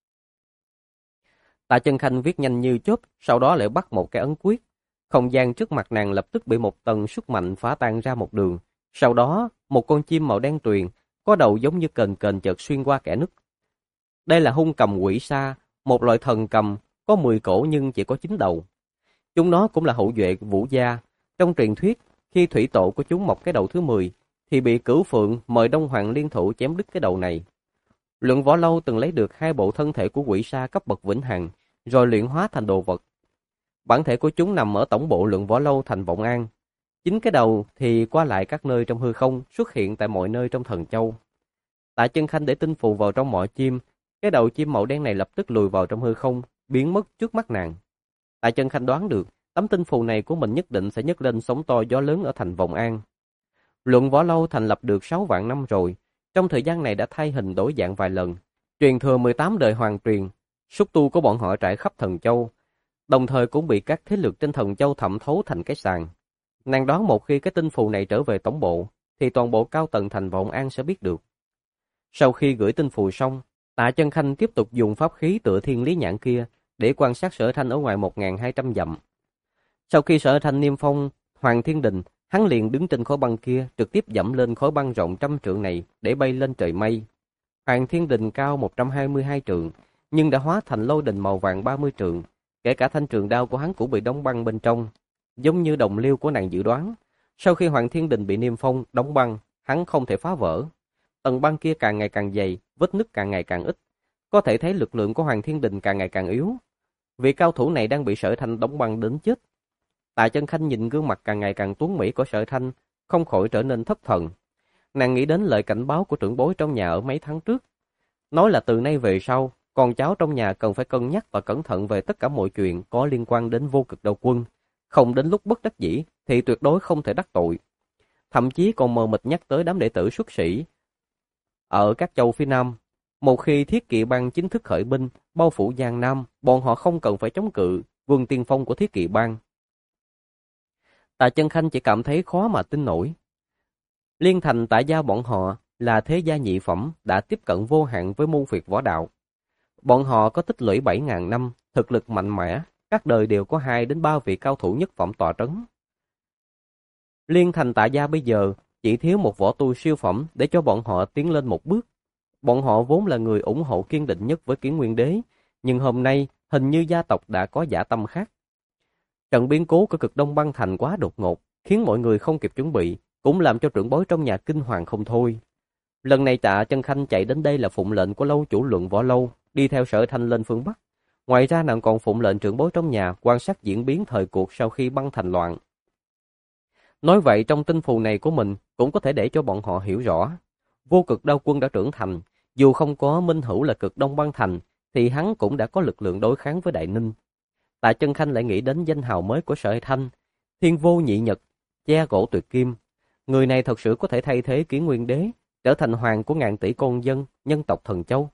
Tạ Chân Khanh viết nhanh như chớp, sau đó lại bắt một cái ấn quyết. Không gian trước mặt nàng lập tức bị một tầng sức mạnh phá tan ra một đường. Sau đó, một con chim màu đen tuyền, có đầu giống như kềnh kềnh chợt xuyên qua kẽ nứt. Đây là hung cầm quỷ sa, một loại thần cầm, có 10 cổ nhưng chỉ có 9 đầu. Chúng nó cũng là hậu duệ Vũ gia. Trong truyền thuyết, khi thủy tổ của chúng mọc cái đầu thứ 10, thì bị Cửu Phượng mời Đông Hoàng liên thủ chém đứt cái đầu này. Luận Võ Lâu từng lấy được 2 bộ thân thể của quỷ sa cấp bậc vĩnh hằng, rồi luyện hóa thành đồ vật. Bản thể của chúng nằm ở tổng bộ Luận Võ Lâu thành Vọng An. 9 cái đầu thì qua lại các nơi trong hư không, xuất hiện tại mọi nơi trong Thần Châu. Tạ Chân Khanh để tinh phù vào trong mỏ chim, cái đầu chim màu đen này lập tức lùi vào trong hư không, biến mất trước mắt nàng. Tạ Chân Khanh đoán được, tấm tinh phù này của mình nhất định sẽ nhấc lên sóng to gió lớn ở thành Vọng An. Luận Võ Lâu thành lập được 6 vạn năm rồi, trong thời gian này đã thay hình đổi dạng vài lần, truyền thừa 18 đời hoàng truyền, xúc tu của bọn họ trải khắp Thần Châu, đồng thời cũng bị các thế lực trên Thần Châu thẩm thấu thành cái sàn. Nàng đoán một khi cái tinh phù này trở về tổng bộ, thì toàn bộ cao tầng thành Vọng An sẽ biết được. Sau khi gửi tinh phù xong, Tạ Chân Khanh tiếp tục dùng pháp khí tựa thiên lý nhãn kia để quan sát Sở Thanh ở ngoài 1.200 dặm. Sau khi Sở Thanh niêm phong Hoàng Thiên Đình, hắn liền đứng trên khối băng kia, trực tiếp dẫm lên khối băng rộng 100 trượng này để bay lên trời mây. Hoàng Thiên Đình cao 122 trượng, nhưng đã hóa thành lôi đình màu vàng 30 trượng, kể cả thanh trường đao của hắn cũng bị đóng băng bên trong, giống như đồng liêu của nàng dự đoán. Sau khi Hoàng Thiên Đình bị niêm phong, đóng băng, hắn không thể phá vỡ. Tầng băng kia càng ngày càng dày, vết nứt càng ngày càng ít, có thể thấy lực lượng của Hoàng Thiên Đình càng ngày càng yếu. Vị cao thủ này đang bị Sở Thanh đóng băng đến chết. Tạ Chân Khanh nhìn gương mặt càng ngày càng tuấn mỹ của Sở Thanh, không khỏi trở nên thất thần. Nàng nghĩ đến lời cảnh báo của trưởng bối trong nhà ở mấy tháng trước, nói là từ nay về sau, con cháu trong nhà cần phải cân nhắc và cẩn thận về tất cả mọi chuyện có liên quan đến Vô Cực Đạo Quân, không đến lúc bất đắc dĩ thì tuyệt đối không thể đắc tội. Thậm chí còn mờ mịt nhắc tới đám đệ tử xuất sĩ ở các châu phía Nam. Một khi Thiết Kỵ Bang chính thức khởi binh, bao phủ Giang Nam, bọn họ không cần phải chống cự quân tiên phong của Thiết Kỵ Bang. Tạ Chân Khanh chỉ cảm thấy khó mà tin nổi. Liên thành Tạ gia bọn họ là thế gia nhị phẩm đã tiếp cận vô hạn với môn phiệt võ đạo. Bọn họ có tích lũy 7.000 năm, thực lực mạnh mẽ, các đời đều có 2 đến 3 vị cao thủ nhất phẩm tọa trấn. Liên thành Tạ gia bây giờ chỉ thiếu một võ tu siêu phẩm để cho bọn họ tiến lên một bước. Bọn họ vốn là người ủng hộ kiên định nhất với Kiến Nguyên Đế, nhưng hôm nay hình như gia tộc đã có dã tâm khác. Trận biến cố của Cực Đông Băng Thành quá đột ngột, khiến mọi người không kịp chuẩn bị, cũng làm cho trưởng bối trong nhà kinh hoàng không thôi. Lần này Tạ Chân Khanh chạy đến đây là phụng lệnh của lâu chủ Luận Võ Lâu, đi theo Sở Thanh lên phương Bắc. Ngoài ra nàng còn phụng lệnh trưởng bối trong nhà quan sát diễn biến thời cuộc sau khi băng thành loạn. Nói vậy trong tinh phù này của mình cũng có thể để cho bọn họ hiểu rõ. Vô Cực Đao Quân đã trưởng thành, dù không có minh hữu là Cực Đông Băng Thành, thì hắn cũng đã có lực lượng đối kháng với Đại Ninh. Tạ Chân Khanh lại nghĩ đến danh hào mới của Sở Thanh, Thiên Vô Nhị Nhật, Che Gỗ Tuyệt Kim. Người này thật sự có thể thay thế Kiến Nguyên Đế, trở thành hoàng của ngàn tỷ con dân, nhân tộc Thần Châu.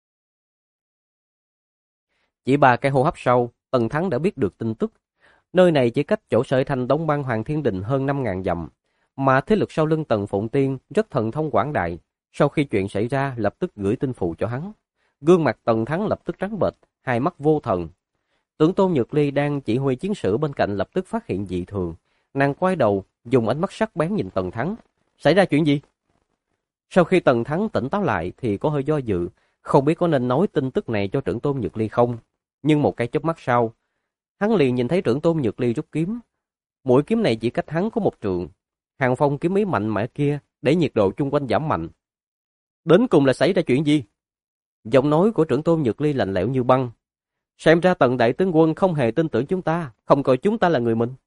Chỉ 3 cái hô hấp sau, Tần Thắng đã biết được tin tức. Nơi này chỉ cách chỗ Sở Thanh đóng băng Hoàng Thiên Đình hơn 5.000 dặm, mà thế lực sau lưng Tần Phụng Tiên rất thần thông quảng đại. Sau khi chuyện xảy ra, lập tức gửi tin phù cho hắn. Gương mặt Tần Thắng lập tức trắng bệch, hai mắt vô thần. Tưởng Tôn Nhược Ly đang chỉ huy chiến sử bên cạnh lập tức phát hiện dị thường. Nàng quay đầu, dùng ánh mắt sắc bén nhìn Tần Thắng. Xảy ra chuyện gì? Sau khi Tần Thắng tỉnh táo lại thì có hơi do dự, không biết có nên nói tin tức này cho trưởng Tôn Nhược Ly không. Nhưng một cái chớp mắt sau, hắn liền nhìn thấy trưởng Tôn Nhược Ly rút kiếm. Mũi kiếm này chỉ cách hắn có 1 trượng. Hàng phong kiếm ý mạnh mẽ kia để nhiệt độ chung quanh giảm mạnh. Đến cùng là xảy ra chuyện gì? Giọng nói của trưởng Tôn Nhược Ly lạnh lẽo như băng. Xem ra Tần đại tướng quân không hề tin tưởng chúng ta, không coi chúng ta là người mình.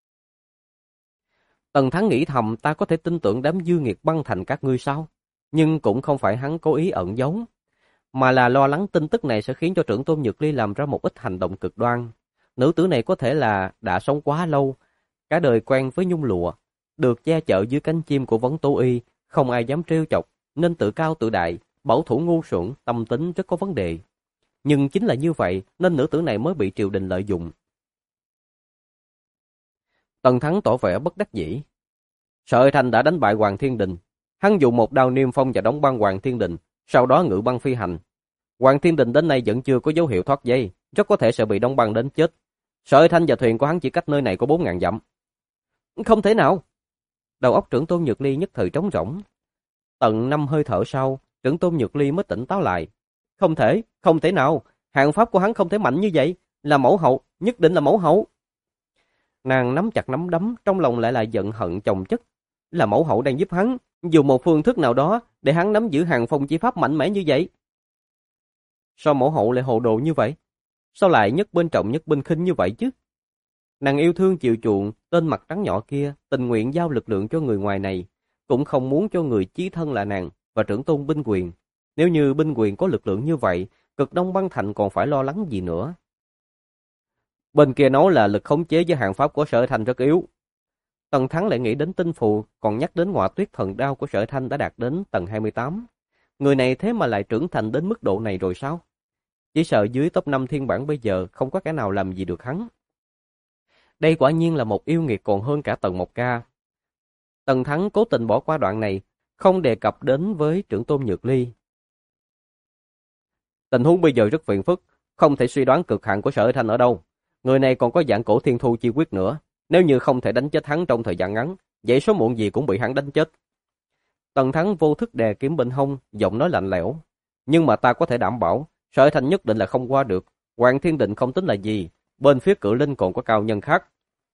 Tần Thắng nghĩ thầm, ta có thể tin tưởng đám dư nghiệt băng thành các ngươi sao? Nhưng cũng không phải hắn cố ý ẩn giấu, mà là lo lắng tin tức này sẽ khiến cho trưởng Tôn Nhược Ly làm ra một ít hành động cực đoan. Nữ tử này có thể là đã sống quá lâu, cả đời quen với nhung lụa, được che chở dưới cánh chim của Vấn Tố Y, không ai dám trêu chọc, nên tự cao tự đại, bảo thủ ngu xuẩn, tâm tính rất có vấn đề. Nhưng chính là như vậy nên nữ tử này mới bị triều đình lợi dụng. Tần Thắng tỏ vẻ bất đắc dĩ. Sở Thanh đã đánh bại Hoàng Thiên Đình. Hắn dùng một đao niêm phong và đóng băng Hoàng Thiên Đình, sau đó ngự băng phi hành. Hoàng Thiên Đình đến nay vẫn chưa có dấu hiệu thoát dây, rất có thể sẽ bị đóng băng đến chết. Sở Thanh và thuyền của hắn chỉ cách nơi này có 4.000 dặm. Không thể nào! Đầu óc trưởng Tôn Nhược Ly nhất thời trống rỗng. Tận 5 hơi thở sau, trưởng Tôn Nhược Ly mới tỉnh táo lại. Không thể nào, hàng pháp của hắn không thể mạnh như vậy, là mẫu hậu, nhất định là mẫu hậu. Nàng nắm chặt nắm đấm, trong lòng lại là giận hận chồng chất. Là mẫu hậu đang giúp hắn, dùng một phương thức nào đó để hắn nắm giữ hàng phong chi pháp mạnh mẽ như vậy. Sao mẫu hậu lại hồ đồ như vậy? Sao lại nhất bên trọng nhất bên khinh như vậy chứ? Nàng yêu thương chiều chuộng tên mặt trắng nhỏ kia, tình nguyện giao lực lượng cho người ngoài này, cũng không muốn cho người chí thân là nàng và trưởng tôn binh quyền. Nếu như binh quyền có lực lượng như vậy, Cực Đông Băng Thành còn phải lo lắng gì nữa? Bên kia nói là lực khống chế với hàng pháp của Sở Thanh rất yếu. Tần Thắng lại nghĩ đến tinh phù, còn nhắc đến ngọa tuyết thần đao của Sở Thanh đã đạt đến tầng 28. Người này thế mà lại trưởng thành đến mức độ này rồi sao? Chỉ sợ dưới top 5 thiên bản bây giờ không có kẻ nào làm gì được hắn. Đây quả nhiên là một yêu nghiệt còn hơn cả tầng 1K. Tần Thắng cố tình bỏ qua đoạn này, không đề cập đến với trưởng tôn Nhược Ly. Tình huống bây giờ rất phiền phức, không thể suy đoán cực hạn của Sở Thanh ở đâu. Người này còn có dạng cổ thiên thu chi quyết nữa. Nếu như không thể đánh chết hắn trong thời gian ngắn, vậy số muộn gì cũng bị hắn đánh chết. Tần Thắng vô thức đè kiếm bên hông, giọng nói lạnh lẽo. Nhưng mà ta có thể đảm bảo, Sở Thanh nhất định là không qua được. Hoàng Thiên Định không tính là gì, bên phía Cự Linh còn có cao nhân khác.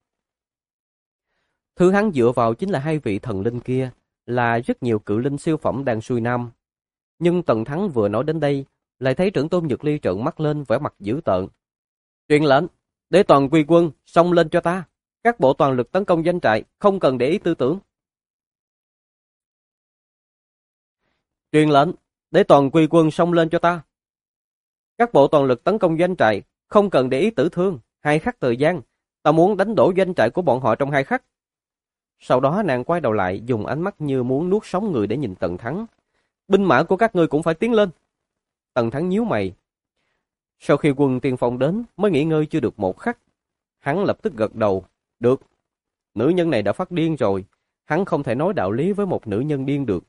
Thứ hắn dựa vào chính là hai vị thần linh kia, là rất nhiều cự linh siêu phẩm đang xuôi nam. Nhưng Tần Thắng vừa nói đến đây, lại thấy trưởng tôn Nhược Ly trợn mắt lên vẻ mặt dữ tợn. Truyền lệnh, để toàn quy quân, xông lên cho ta. Các bộ toàn lực tấn công doanh trại, không cần để ý tư tưởng. Truyền lệnh, để toàn quy quân xông lên cho ta. Các bộ toàn lực tấn công doanh trại, không cần để ý tử thương. 2 khắc thời gian, ta muốn đánh đổ doanh trại của bọn họ trong 2 khắc. Sau đó nàng quay đầu lại, dùng ánh mắt như muốn nuốt sống người để nhìn Tần Thắng. Binh mã của các ngươi cũng phải tiến lên. Tần Thắng nhíu mày. Sau khi quân tiên phong đến, mới nghỉ ngơi chưa được 1 khắc. Hắn lập tức gật đầu. Được. Nữ nhân này đã phát điên rồi. Hắn không thể nói đạo lý với một nữ nhân điên được.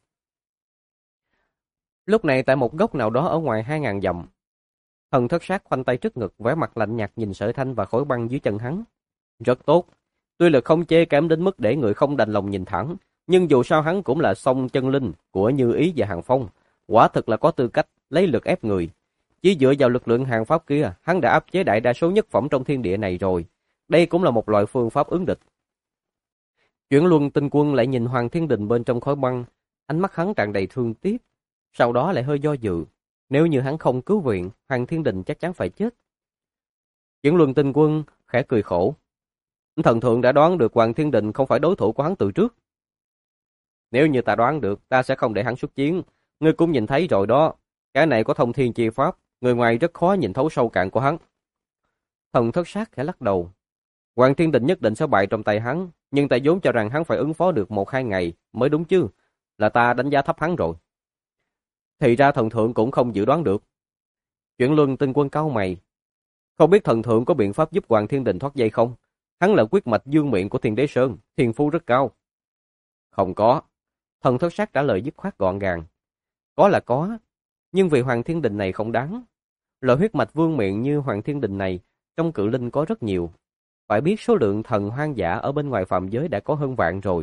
Lúc này tại một góc nào đó ở ngoài 2000 dặm, Thần Thất Sát khoanh tay trước ngực, vẻ mặt lạnh nhạt nhìn Sở Thanh và khối băng dưới chân hắn. Rất tốt. Tuy lực không chê kém đến mức để người không đành lòng nhìn thẳng, nhưng dù sao hắn cũng là song chân linh của Như Ý và Hàng Phong, quả thực là có tư cách lấy lực ép người. Chỉ dựa vào lực lượng hàng pháp kia, hắn đã áp chế đại đa số nhất phẩm trong thiên địa này rồi. Đây cũng là một loại phương pháp ứng địch. Chuyển Luân Tinh Quân lại nhìn Hoàng Thiên Đình bên trong khói băng, ánh mắt hắn tràn đầy thương tiếc, sau đó lại hơi do dự. Nếu như hắn không cứu viện, Hoàng Thiên Đình chắc chắn phải chết. Chuyển Luân Tinh Quân khẽ cười khổ. Thần thượng đã đoán được Hoàng Thiên Đình không phải đối thủ của hắn từ trước. Nếu như ta đoán được, ta sẽ không để hắn xuất chiến. Ngươi cũng nhìn thấy rồi đó. Cái này có thông thiên chi pháp, người ngoài rất khó nhìn thấu sâu cạn của hắn. Thần Thất Sát khẽ lắc đầu. Hoàng Thiên Định nhất định sẽ bại trong tay hắn, nhưng ta vốn cho rằng hắn phải ứng phó được 1-2 ngày mới đúng chứ. Là ta đánh giá thấp hắn rồi. Thì ra thần thượng cũng không dự đoán được. Chuyển Luân Tinh Quân cau mày. Không biết thần thượng có biện pháp giúp Hoàng Thiên Định thoát dây không? Hắn là quyết mạch dương miệng của Thiên Đế Sơn, thiên phú rất cao. Không có. Thần Thất Sát trả lời dứt khoát gọn gàng. Có là có, nhưng vì Hoàng Thiên Đình này không đáng. Loại huyết mạch vương miện như Hoàng Thiên Đình này, trong cự linh có rất nhiều. Phải biết số lượng thần hoang dã ở bên ngoài phạm giới đã có hơn vạn rồi.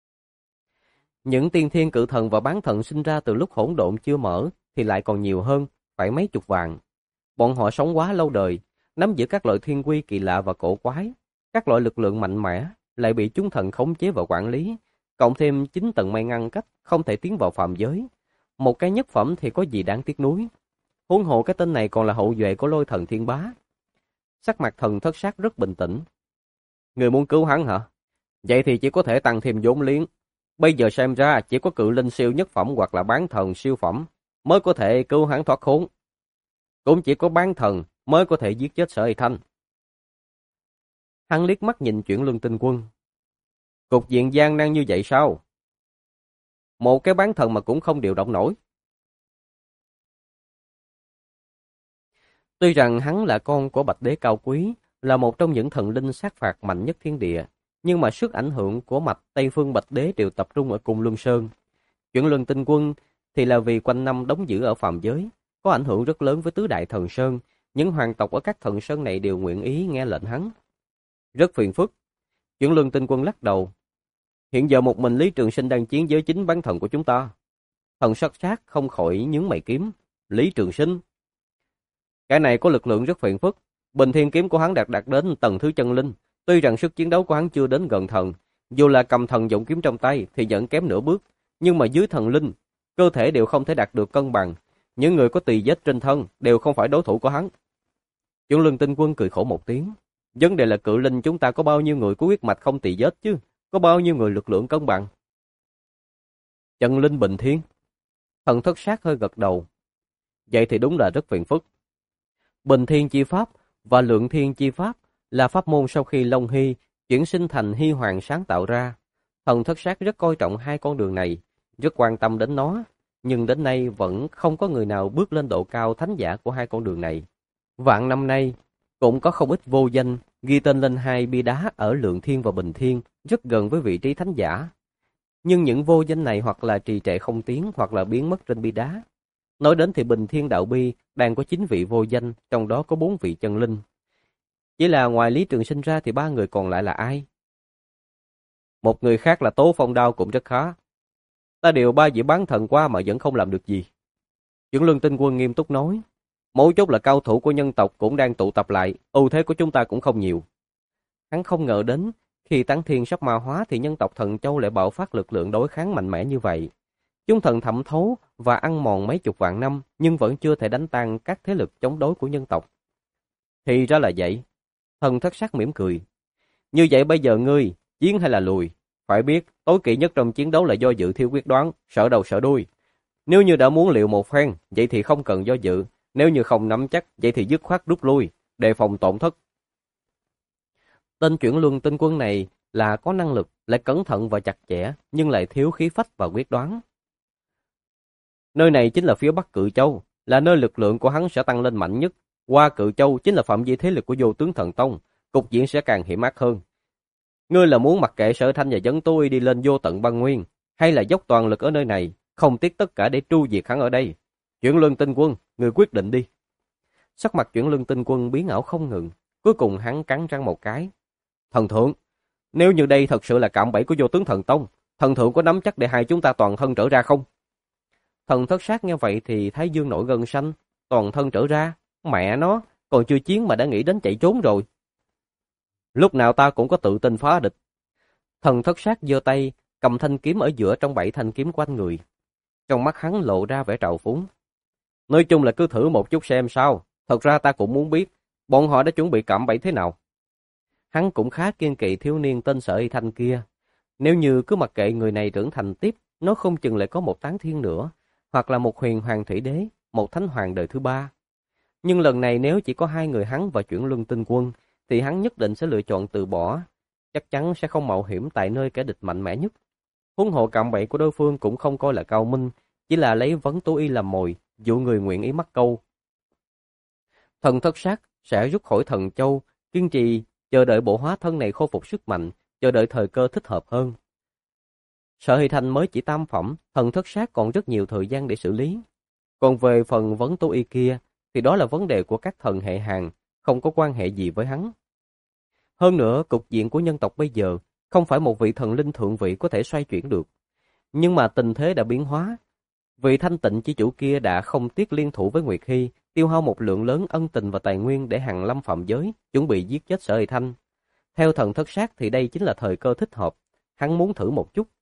Những tiên thiên cự thần và bán thần sinh ra từ lúc hỗn độn chưa mở thì lại còn nhiều hơn, phải mấy chục vạn. Bọn họ sống quá lâu đời, nắm giữ các loại thiên quy kỳ lạ và cổ quái, các loại lực lượng mạnh mẽ, lại bị chúng thần khống chế và quản lý, cộng thêm 9 tầng mây ngăn cách, không thể tiến vào phạm giới. Một cái nhất phẩm thì có gì đáng tiếc nuối. Huống hộ cái tên này còn là hậu duệ của Lôi Thần Thiên Bá. Sắc mặt Thần Thất Sát rất bình tĩnh. Người muốn cứu hắn hả? Vậy thì chỉ có thể tăng thêm vốn liếng. Bây giờ xem ra chỉ có cự linh siêu nhất phẩm hoặc là bán thần siêu phẩm mới có thể cứu hắn thoát khốn. Cũng chỉ có bán thần mới có thể giết chết Sở Hy Thanh. Hắn liếc mắt nhìn Chuyển Luân Tinh Quân. Cục diện gian nan như vậy sao? Một cái bán thần mà cũng không điều động nổi. Tuy rằng hắn là con của Bạch Đế cao quý, là một trong những thần linh sát phạt mạnh nhất thiên địa, nhưng mà sức ảnh hưởng của mạch Tây Phương Bạch Đế đều tập trung ở Cung Luân Sơn. Chuyển Luân Tinh Quân thì là vì quanh năm đóng giữ ở phàm giới, có ảnh hưởng rất lớn với tứ đại thần sơn, những hoàng tộc ở các thần sơn này đều nguyện ý nghe lệnh hắn. Rất phiền phức. Chuyển Luân Tinh Quân lắc đầu. Hiện giờ một mình Lý Trường Sinh đang chiến với chính bán thần của chúng ta. Thần Sắc Sát không khỏi nhướng mày kiếm. Lý Trường Sinh. Cái này có lực lượng rất phiền phức. Bình thiên kiếm của hắn đạt đến tầng thứ chân linh. Tuy rằng sức chiến đấu của hắn chưa đến gần thần, dù là cầm thần dụng kiếm trong tay thì vẫn kém nửa bước, nhưng mà dưới thần linh, cơ thể đều không thể đạt được cân bằng. Những người có tỳ vết trên thân đều không phải đối thủ của hắn. Chuyển Luân Tinh Quân cười khổ một tiếng. Vấn đề là cự linh chúng ta có bao nhiêu người có huyết mạch không tỳ vết chứ? Có bao nhiêu người lực lượng cân bằng? Chân linh bình thiên. Thần Thất Sát hơi gật đầu. Vậy thì đúng là rất phiền phức. Bình thiên chi pháp và lượng thiên chi pháp là pháp môn sau khi Long Hy chuyển sinh thành Hy Hoàng sáng tạo ra. Thần Thất Sát rất coi trọng hai con đường này, rất quan tâm đến nó, nhưng đến nay vẫn không có người nào bước lên độ cao thánh giả của hai con đường này. Vạn năm nay, cũng có không ít vô danh ghi tên lên hai bia đá ở Lượng Thiên và Bình Thiên, rất gần với vị trí thánh giả. Nhưng những vô danh này hoặc là trì trệ không tiến, hoặc là biến mất trên bia đá. Nói đến thì Bình Thiên Đạo Bi đang có 9 vị vô danh, trong đó có 4 vị chân linh. Chỉ là ngoài Lý Trường Sinh ra thì 3 người còn lại là ai? Một người khác là Tố Phong Đao cũng rất khá. Ta điều 3 vị bán thần qua mà vẫn không làm được gì. Chuẩn Lương Tinh Quân nghiêm túc nói. Mấu chốt là cao thủ của nhân tộc cũng đang tụ tập lại, ưu thế của chúng ta cũng không nhiều. Hắn không ngờ đến, khi Tán Thiên sắp ma hóa thì nhân tộc Thần Châu lại bạo phát lực lượng đối kháng mạnh mẽ như vậy. Chúng thần thẩm thấu và ăn mòn mấy chục vạn năm, nhưng vẫn chưa thể đánh tan các thế lực chống đối của nhân tộc. Thì ra là vậy. Thần Thất Sát mỉm cười. Như vậy bây giờ ngươi, chiến hay là lùi? Phải biết, tối kỵ nhất trong chiến đấu là do dự thiếu quyết đoán, sợ đầu sợ đuôi. Nếu như đã muốn liệu một phen, vậy thì không cần do dự. Nếu như không nắm chắc, vậy thì dứt khoát rút lui, đề phòng tổn thất. Tên Chuyển Luân Tinh Quân này là có năng lực, lại cẩn thận và chặt chẽ, nhưng lại thiếu khí phách và quyết đoán. Nơi này chính là phía Bắc Cự Châu, là nơi lực lượng của hắn sẽ tăng lên mạnh nhất. Qua Cự Châu chính là phạm vi thế lực của Vô Tướng Thần Tông, cục diện sẽ càng hiểm ác hơn. Ngươi là muốn mặc kệ Sở Thanh và Vấn Tôi đi lên vô tận băng nguyên, hay là dốc toàn lực ở nơi này, không tiếc tất cả để tru diệt hắn ở đây? Chuyển Luân Tinh Quân, ngươi quyết định đi. Sắc mặt Chuyển Luân Tinh Quân biến ảo không ngừng, cuối cùng hắn cắn răng một cái. Thần thượng, nếu như đây thật sự là cạm bẫy của Vô Tướng Thần Tông, thần thượng có nắm chắc để hai chúng ta toàn thân trở ra không? Thần Thất Sát nghe vậy thì Thái Dương nổi gân xanh, toàn thân trở ra, mẹ nó, còn chưa chiến mà đã nghĩ đến chạy trốn rồi. Lúc nào ta cũng có tự tin phá địch. Thần Thất Sát giơ tay, cầm thanh kiếm ở giữa trong 7 thanh kiếm quanh người. Trong mắt hắn lộ ra vẻ trào phúng. Nói chung là cứ thử một chút xem sao, thật ra ta cũng muốn biết, bọn họ đã chuẩn bị cạm bẫy thế nào. Hắn cũng khá kiên kỵ thiếu niên tên Sở Y Thanh kia. Nếu như cứ mặc kệ người này trưởng thành tiếp, nó không chừng lại có một Tán Thiên nữa, hoặc là một Huyền Hoàng Thủy Đế, một Thánh Hoàng đời thứ 3. Nhưng lần này nếu chỉ có 2 người hắn và Chuyển Luân Tinh Quân, thì hắn nhất định sẽ lựa chọn từ bỏ, chắc chắn sẽ không mạo hiểm tại nơi kẻ địch mạnh mẽ nhất. Huống hộ cạm bẫy của đối phương cũng không coi là cao minh, chỉ là lấy Vấn Tố Y làm mồi, dụ người nguyện ý mắc câu. Thần Thất Sát sẽ rút khỏi Thần Châu, kiên trì chờ đợi bộ hóa thân này khôi phục sức mạnh, chờ đợi thời cơ thích hợp hơn. Sở Hy Thanh mới chỉ tam phẩm, Thần Thất Sát còn rất nhiều thời gian để xử lý. Còn về phần Vấn Tố Y kia, thì đó là vấn đề của các thần hệ Hàn, không có quan hệ gì với hắn. Hơn nữa, cục diện của nhân tộc bây giờ không phải một vị thần linh thượng vị có thể xoay chuyển được. Nhưng mà tình thế đã biến hóa. Vị Thanh Tịnh chi chủ kia đã không tiếc liên thủ với Nguyệt Hy, tiêu hao một lượng lớn ân tình và tài nguyên để hàng lâm phạm giới, chuẩn bị giết chết Sở Hy Thanh. Theo Thần Thất Sát thì đây chính là thời cơ thích hợp, hắn muốn thử một chút.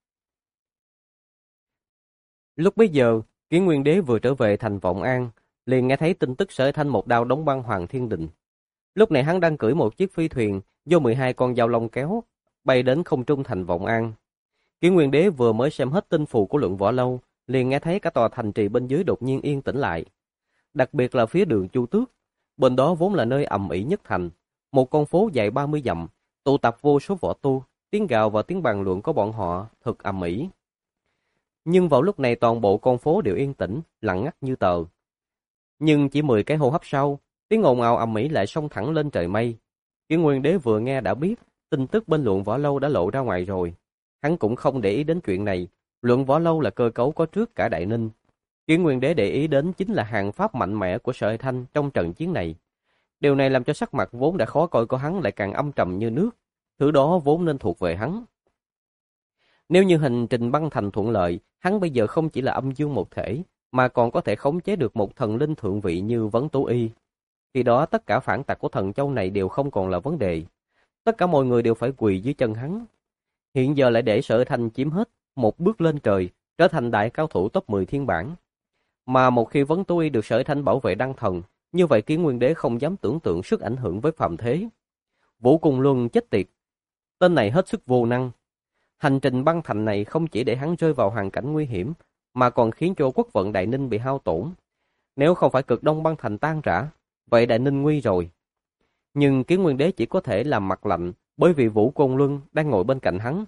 Lúc bấy giờ, Kiến Nguyên Đế vừa trở về thành Vọng An, liền nghe thấy tin tức Sở Hy Thanh một đao đóng băng Hoàng Thiên Đình. Lúc này hắn đang cưỡi một chiếc phi thuyền do 12 con dao long kéo, bay đến không trung thành Vọng An. Kiến Nguyên Đế vừa mới xem hết tinh phù của Lượng Võ Lâu, liền nghe thấy cả tòa thành trì bên dưới đột nhiên yên tĩnh lại. Đặc biệt là phía đường Chu Tước, bên đó vốn là nơi ầm ĩ nhất thành, một con phố dài 30 dặm, tụ tập vô số võ tu, tiếng gào và tiếng bàn luận của bọn họ thật ầm ĩ. Nhưng vào lúc này toàn bộ con phố đều yên tĩnh, lặng ngắt như tờ. Nhưng chỉ 10 cái hô hấp sau, tiếng ồn ào ầm ĩ lại xông thẳng lên trời mây. Kiến Nguyên Đế vừa nghe đã biết, tin tức bên Lượng Võ Lâu đã lộ ra ngoài rồi. Hắn cũng không để ý đến chuyện này, Lượng Võ Lâu là cơ cấu có trước cả Đại Ninh. Kiến Nguyên Đế để ý đến chính là hàng pháp mạnh mẽ của Sở Hy Thanh trong trận chiến này. Điều này làm cho sắc mặt vốn đã khó coi của hắn lại càng âm trầm như nước, thứ đó vốn nên thuộc về hắn. Nếu như hành trình băng thành thuận lợi, hắn bây giờ không chỉ là âm dương một thể, mà còn có thể khống chế được một thần linh thượng vị như Vấn Tố Y. Khi đó tất cả phản tặc của Thần Châu này đều không còn là vấn đề. Tất cả mọi người đều phải quỳ dưới chân hắn. Hiện giờ lại để Sở Hy Thanh chiếm hết, một bước lên trời, trở thành đại cao thủ top 10 thiên bản. Mà một khi Vấn Tố Y được Sở Hy Thanh bảo vệ đăng thần, như vậy Kiến Nguyên Đế không dám tưởng tượng sức ảnh hưởng với phàm thế. Vũ Cùng Luân chết tiệt. Tên này hết sức vô năng. Hành trình băng thành này không chỉ để hắn rơi vào hoàn cảnh nguy hiểm, mà còn khiến cho quốc vận Đại Ninh bị hao tổn. Nếu không phải cực đông băng thành tan rã, vậy Đại Ninh nguy rồi. Nhưng Kiến Nguyên Đế chỉ có thể làm mặt lạnh, bởi vì Vũ Côn Luân đang ngồi bên cạnh hắn.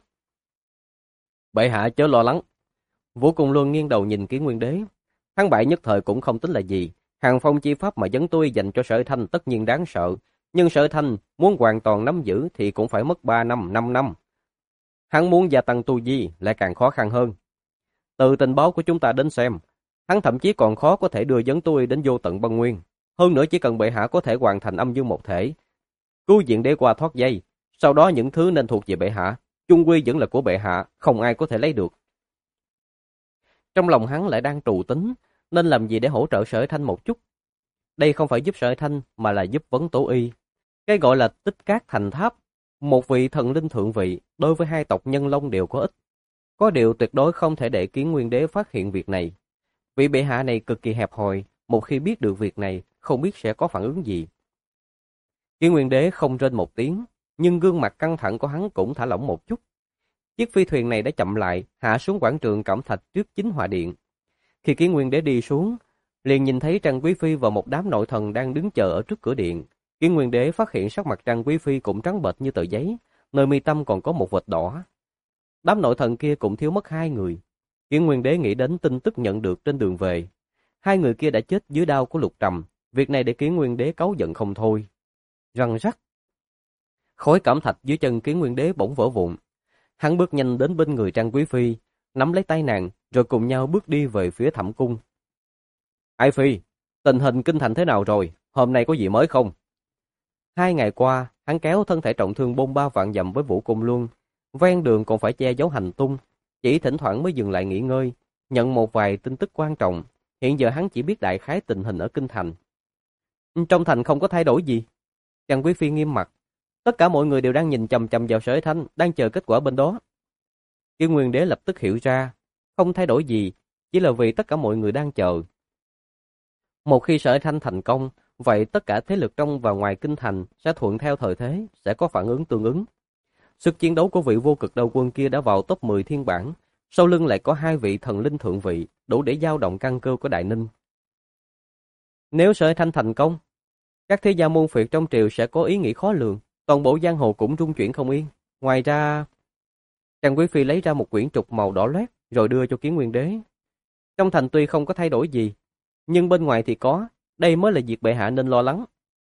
Bệ hạ chớ lo lắng. Vũ Côn Luân nghiêng đầu nhìn Kiến Nguyên Đế. Thắng bại nhất thời cũng không tính là gì. Hàng phong chi pháp mà Dấn Tôi dành cho Sở Thanh tất nhiên đáng sợ. Nhưng Sở Thanh muốn hoàn toàn nắm giữ thì cũng phải mất 3 năm, 5 năm. Hắn muốn gia tăng tu vi lại càng khó khăn hơn. Từ tình báo của chúng ta đến xem, hắn thậm chí còn khó có thể đưa Dấn Tôi đến vô tận băng nguyên. Hơn nữa chỉ cần bệ hạ có thể hoàn thành âm dương một thể, cứu viện đế qua thoát dây, sau đó những thứ nên thuộc về bệ hạ, chung quy vẫn là của bệ hạ, không ai có thể lấy được. Trong lòng hắn lại đang trù tính, nên làm gì để hỗ trợ Sở Thanh một chút. Đây không phải giúp Sở Thanh mà là giúp Vấn Tố Y. Cái gọi là tích cát thành tháp, một vị thần linh thượng vị đối với hai tộc Nhân Long đều có ích. Có điều tuyệt đối không thể để Kiến Nguyên Đế phát hiện việc này. Vị bệ hạ này cực kỳ hẹp hòi, một khi biết được việc này, không biết sẽ có phản ứng gì. Kiến Nguyên Đế không rên một tiếng, nhưng gương mặt căng thẳng của hắn cũng thả lỏng một chút. Chiếc phi thuyền này đã chậm lại, hạ xuống quảng trường Cẩm Thạch trước chính hòa điện. Khi Kiến Nguyên Đế đi xuống, liền nhìn thấy Trang Quý Phi và một đám nội thần đang đứng chờ ở trước cửa điện. Kiến Nguyên Đế phát hiện sắc mặt Trang Quý Phi cũng trắng bệch như tờ giấy, nơi mi tâm còn có một vệt đỏ. Đám nội thần kia cũng thiếu mất 2 người. Kiến Nguyên Đế nghĩ đến tin tức nhận được trên đường về. 2 người kia đã chết dưới đao của Lục Trầm, việc này để Kiến Nguyên Đế cáu giận không thôi. Răng rắc. Khối cẩm thạch dưới chân Kiến Nguyên Đế bỗng vỡ vụn. Hắn bước nhanh đến bên người Trang Quý Phi, nắm lấy tay nàng, rồi cùng nhau bước đi về phía Thẩm cung. Ai Phi, tình hình kinh thành thế nào rồi? Hôm nay có gì mới không? 2 ngày qua, hắn kéo thân thể trọng thương bôn ba vạn dặm với Vũ Côn Luân. Ven đường còn phải che giấu hành tung, chỉ thỉnh thoảng mới dừng lại nghỉ ngơi, nhận một vài tin tức quan trọng. Hiện giờ hắn chỉ biết đại khái tình hình ở kinh thành. Trong thành không có thay đổi gì. Trang Quý Phi nghiêm mặt. Tất cả mọi người đều đang nhìn chằm chằm vào Sở Thanh, đang chờ kết quả bên đó. Kiến Nguyên Đế lập tức hiểu ra, không thay đổi gì, chỉ là vì tất cả mọi người đang chờ. Một khi Sở Thanh thành công, vậy tất cả thế lực trong và ngoài kinh thành sẽ thuận theo thời thế, sẽ có phản ứng tương ứng. Sức chiến đấu của vị vô cực đạo quân kia đã vào top 10 thiên bảng, sau lưng lại có 2 vị thần linh thượng vị, đủ để dao động căn cơ của Đại Ninh. Nếu Sở Thanh thành công, các thế gia môn phiệt trong triều sẽ có ý nghĩ khó lường, toàn bộ giang hồ cũng rung chuyển không yên. Ngoài ra, Trang Quý Phi lấy ra một quyển trục màu đỏ loét rồi đưa cho Kiến Nguyên Đế. Trong thành tuy không có thay đổi gì, nhưng bên ngoài thì có, đây mới là việc bệ hạ nên lo lắng.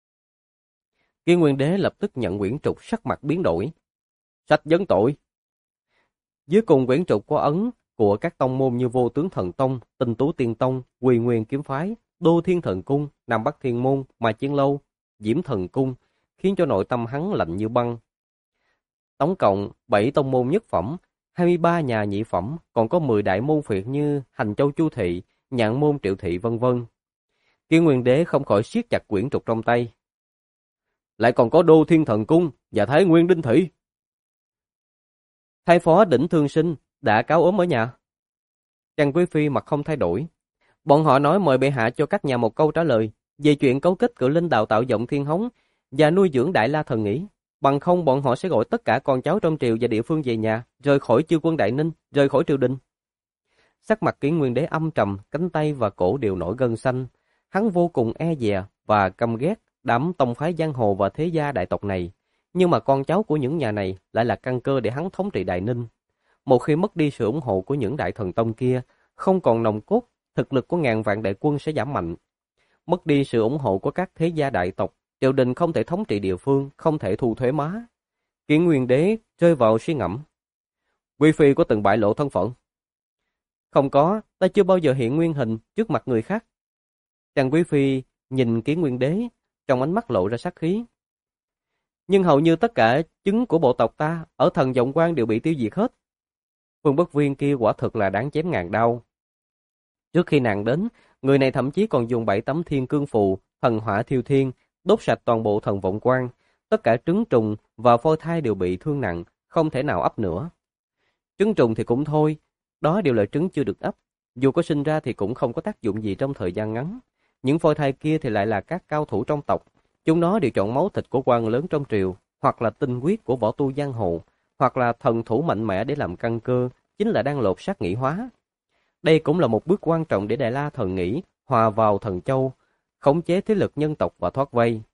Kiến Nguyên Đế lập tức nhận quyển trục, sắc mặt biến đổi. Sách vấn tội. Dưới cùng quyển trục có ấn của các tông môn như Vô Tướng Thần Tông, Tinh Tú Tiên Tông, Quỳ Nguyên Kiếm Phái, Đô Thiên Thần Cung, Nam Bắc Thiên Môn, Mà Chiến Lâu, Diễm Thần Cung, khiến cho nội tâm hắn lạnh như băng. Tổng cộng 7 tông môn nhất phẩm, 23 nhà nhị phẩm, còn có 10 đại môn phiệt như Hành Châu Chu Thị, Nhạn Môn Triệu Thị vân vân. Kiến Nguyên Đế không khỏi siết chặt quyển trục trong tay. Lại còn có Đô Thiên Thần Cung và Thái Nguyên Đinh Thị. Thái phó Đỉnh Thương Sinh đã cáo ốm ở nhà. Trang Quý Phi mặt không thay đổi. Bọn họ nói mời bệ hạ cho các nhà một câu trả lời về chuyện cấu kết cự linh đào tạo Giọng Thiên Hống và nuôi dưỡng Đại La Thần Nghĩ. Bằng không bọn họ sẽ gọi tất cả con cháu trong triều và địa phương về nhà, rời khỏi chư quân Đại Ninh, rời khỏi triều đình. Sắc mặt Kiến Nguyên Đế âm trầm, cánh tay và cổ đều nổi gân xanh. Hắn vô cùng e dè và căm ghét đám tông phái giang hồ và thế gia đại tộc này. Nhưng mà con cháu của những nhà này lại là căn cơ để hắn thống trị Đại Ninh. Một khi mất đi sự ủng hộ của những đại thần tông kia, không còn nòng cốt, thực lực của ngàn vạn đại quân sẽ giảm mạnh. Mất đi sự ủng hộ của các thế gia đại tộc, triều đình không thể thống trị địa phương, không thể thu thuế má. Kiến Nguyên Đế rơi vào suy ngẫm. Quý Phi có từng bại lộ thân phận? Không có, ta chưa bao giờ hiện nguyên hình trước mặt người khác. Trang Quý Phi nhìn Kiến Nguyên Đế, trong ánh mắt lộ ra sát khí. Nhưng hầu như tất cả chứng của bộ tộc ta ở Thần Vọng Quan đều bị tiêu diệt hết. Phương Bất Viên kia quả thực là đáng chém ngàn đao. Trước khi nàng đến, người này thậm chí còn dùng 7 tấm thiên cương phù, thần hỏa thiêu thiên, đốt sạch toàn bộ Thần Vọng Quan. Tất cả trứng trùng và phôi thai đều bị thương nặng, không thể nào ấp nữa. Trứng trùng thì cũng thôi, đó đều là trứng chưa được ấp. Dù có sinh ra thì cũng không có tác dụng gì trong thời gian ngắn. Những phôi thai kia thì lại là các cao thủ trong tộc. Chúng nó đều chọn máu thịt của quan lớn trong triều, hoặc là tinh huyết của võ tu giang hồ, hoặc là thần thủ mạnh mẽ để làm căn cơ, chính là đang lột xác nghĩ hóa. Đây cũng là một bước quan trọng để Đại La Thần Nghĩ hòa vào Thần Châu, khống chế thế lực nhân tộc và thoát vây.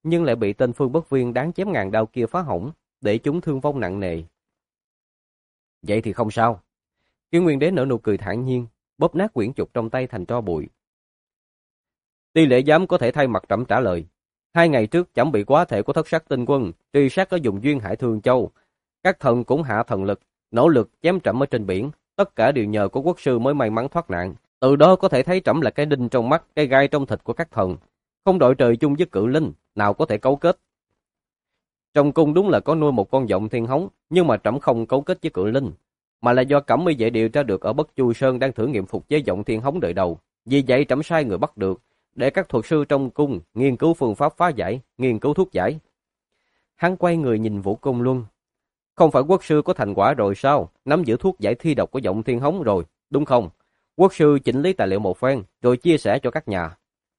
nhưng lại bị tên Phương Bất Viên đáng chém ngàn đao kia phá hỏng, để chúng thương vong nặng nề. Vậy thì không sao. Kiến Nguyên Đế nở nụ cười thản nhiên, bóp nát quyển trục trong tay thành tro bụi. Ti lễ giám có thể thay mặt trẫm trả lời. 2 ngày trước trẫm bị quá thể của Thất Sát Tinh Quân truy sát ở vùng duyên hải Thương Châu. Các thần cũng hạ thần lực, nỗ lực chém trẫm ở trên biển. Tất cả đều nhờ của quốc sư mới may mắn thoát nạn. Từ đó có thể thấy trẫm là cái đinh trong mắt, cái gai trong thịt của các thần. Không đội trời chung với Cự Linh, nào có thể cấu kết. Trong cung đúng là có nuôi một con Vọng Thiên Hống, nhưng mà trẫm không cấu kết với Cự Linh, mà là do Cẩm Mi Vệ điều tra được ở Bất Chu Sơn đang thử nghiệm phục chế Vọng Thiên Hống đời đầu. Vì vậy trẫm sai người bắt được, để các thuật sư trong cung nghiên cứu phương pháp phá giải, nghiên cứu thuốc giải. Hắn quay người nhìn Vũ Công Luân. Không phải quốc sư có thành quả rồi sao? Nắm giữ thuốc giải thi độc của Vọng Thiên Hống rồi, đúng không? Quốc sư chỉnh lý tài liệu một phen, rồi chia sẻ cho các nhà.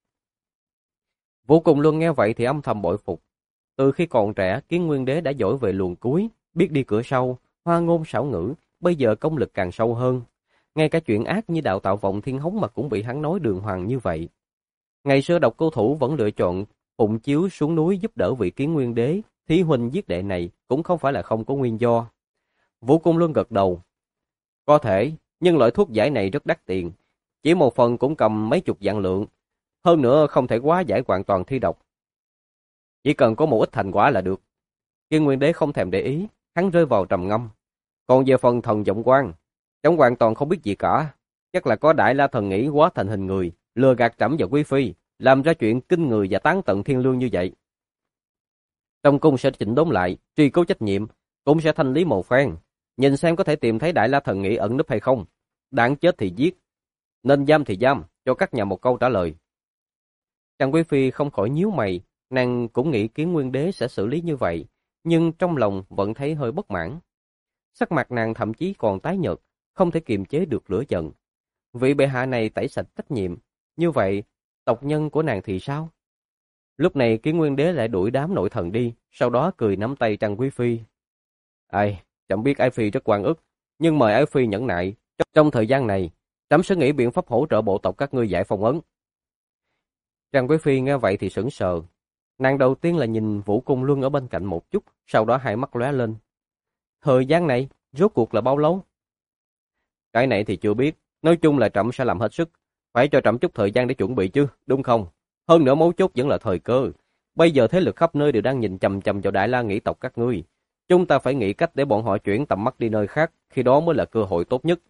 Vũ Công Luân nghe vậy thì âm thầm bội phục. Từ khi còn trẻ, Kiến Nguyên Đế đã giỏi về luồn cuối, biết đi cửa sau, hoa ngôn xảo ngữ, bây giờ công lực càng sâu hơn. Ngay cả chuyện ác như đào tạo Vọng Thiên Hống mà cũng bị hắn nói đường hoàng như vậy. Ngày xưa Độc Cô Thủ vẫn lựa chọn phụng chiếu xuống núi giúp đỡ vị Kiến Nguyên Đế, thí huynh giết đệ này cũng không phải là không có nguyên do. Vũ Cung Luân gật đầu. Có thể, nhưng loại thuốc giải này rất đắt tiền, chỉ một phần cũng cầm mấy chục vạn lượng, hơn nữa không thể quá giải hoàn toàn thi độc. Chỉ cần có một ít thành quả là được. Kiến Nguyên Đế không thèm để ý, hắn rơi vào trầm ngâm. Còn về phần thần Vọng Quan, trẫm hoàn toàn không biết gì cả, chắc là có Đại La Thần nghĩ hóa thành hình người, lừa gạt trẫm và quý phi, làm ra chuyện kinh người và tán tận thiên lương như vậy. Trong cung sẽ chỉnh đốn lại, truy cứu trách nhiệm, cũng sẽ thanh lý một phen, nhìn xem có thể tìm thấy Đại La Thần nghĩ ẩn núp hay không. Đáng chết thì giết, nên giam thì giam, cho các nhà một câu trả lời. Trang quý phi không khỏi nhíu mày, nàng cũng nghĩ Kiến Nguyên Đế sẽ xử lý như vậy, nhưng trong lòng vẫn thấy hơi bất mãn. Sắc mặt nàng thậm chí còn tái nhợt, không thể kiềm chế được lửa giận. Vị bệ hạ này tẩy sạch trách nhiệm, như vậy tộc nhân của nàng thì sao? Lúc này Kiến Nguyên Đế lại đuổi đám nội thần đi, sau đó cười nắm tay Trang quý phi. Ai, trẫm biết Ái phi rất oan ức, nhưng mời Ái phi nhẫn nại, trong thời gian này, trẫm sẽ nghĩ biện pháp hỗ trợ bộ tộc các ngươi giải phong ấn. Trang quý phi nghe vậy thì sững sờ. Nàng đầu tiên là nhìn Vũ Cung Luân ở bên cạnh một chút, sau đó hai mắt lóe lên. Thời gian này, rốt cuộc là bao lâu? Cái này thì chưa biết, nói chung là trẫm sẽ làm hết sức, phải cho trẫm chút thời gian để chuẩn bị chứ, đúng không? Hơn nữa mấu chốt vẫn là thời cơ. Bây giờ thế lực khắp nơi đều đang nhìn chằm chằm vào Đại La nghĩ tộc các ngươi. Chúng ta phải nghĩ cách để bọn họ chuyển tầm mắt đi nơi khác, khi đó mới là cơ hội tốt nhất.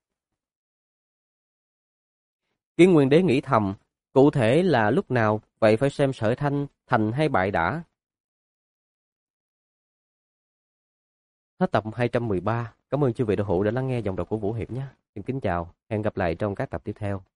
Kiến Nguyên Đế nghĩ thầm, cụ thể là lúc nào, vậy phải xem Sở Thanh thành hay bại đã. Hết tập 213. Cảm ơn chư vị đạo hữu đã lắng nghe giọng đọc của Vũ Hiệp nhé. Xin kính chào, hẹn gặp lại trong các tập tiếp theo.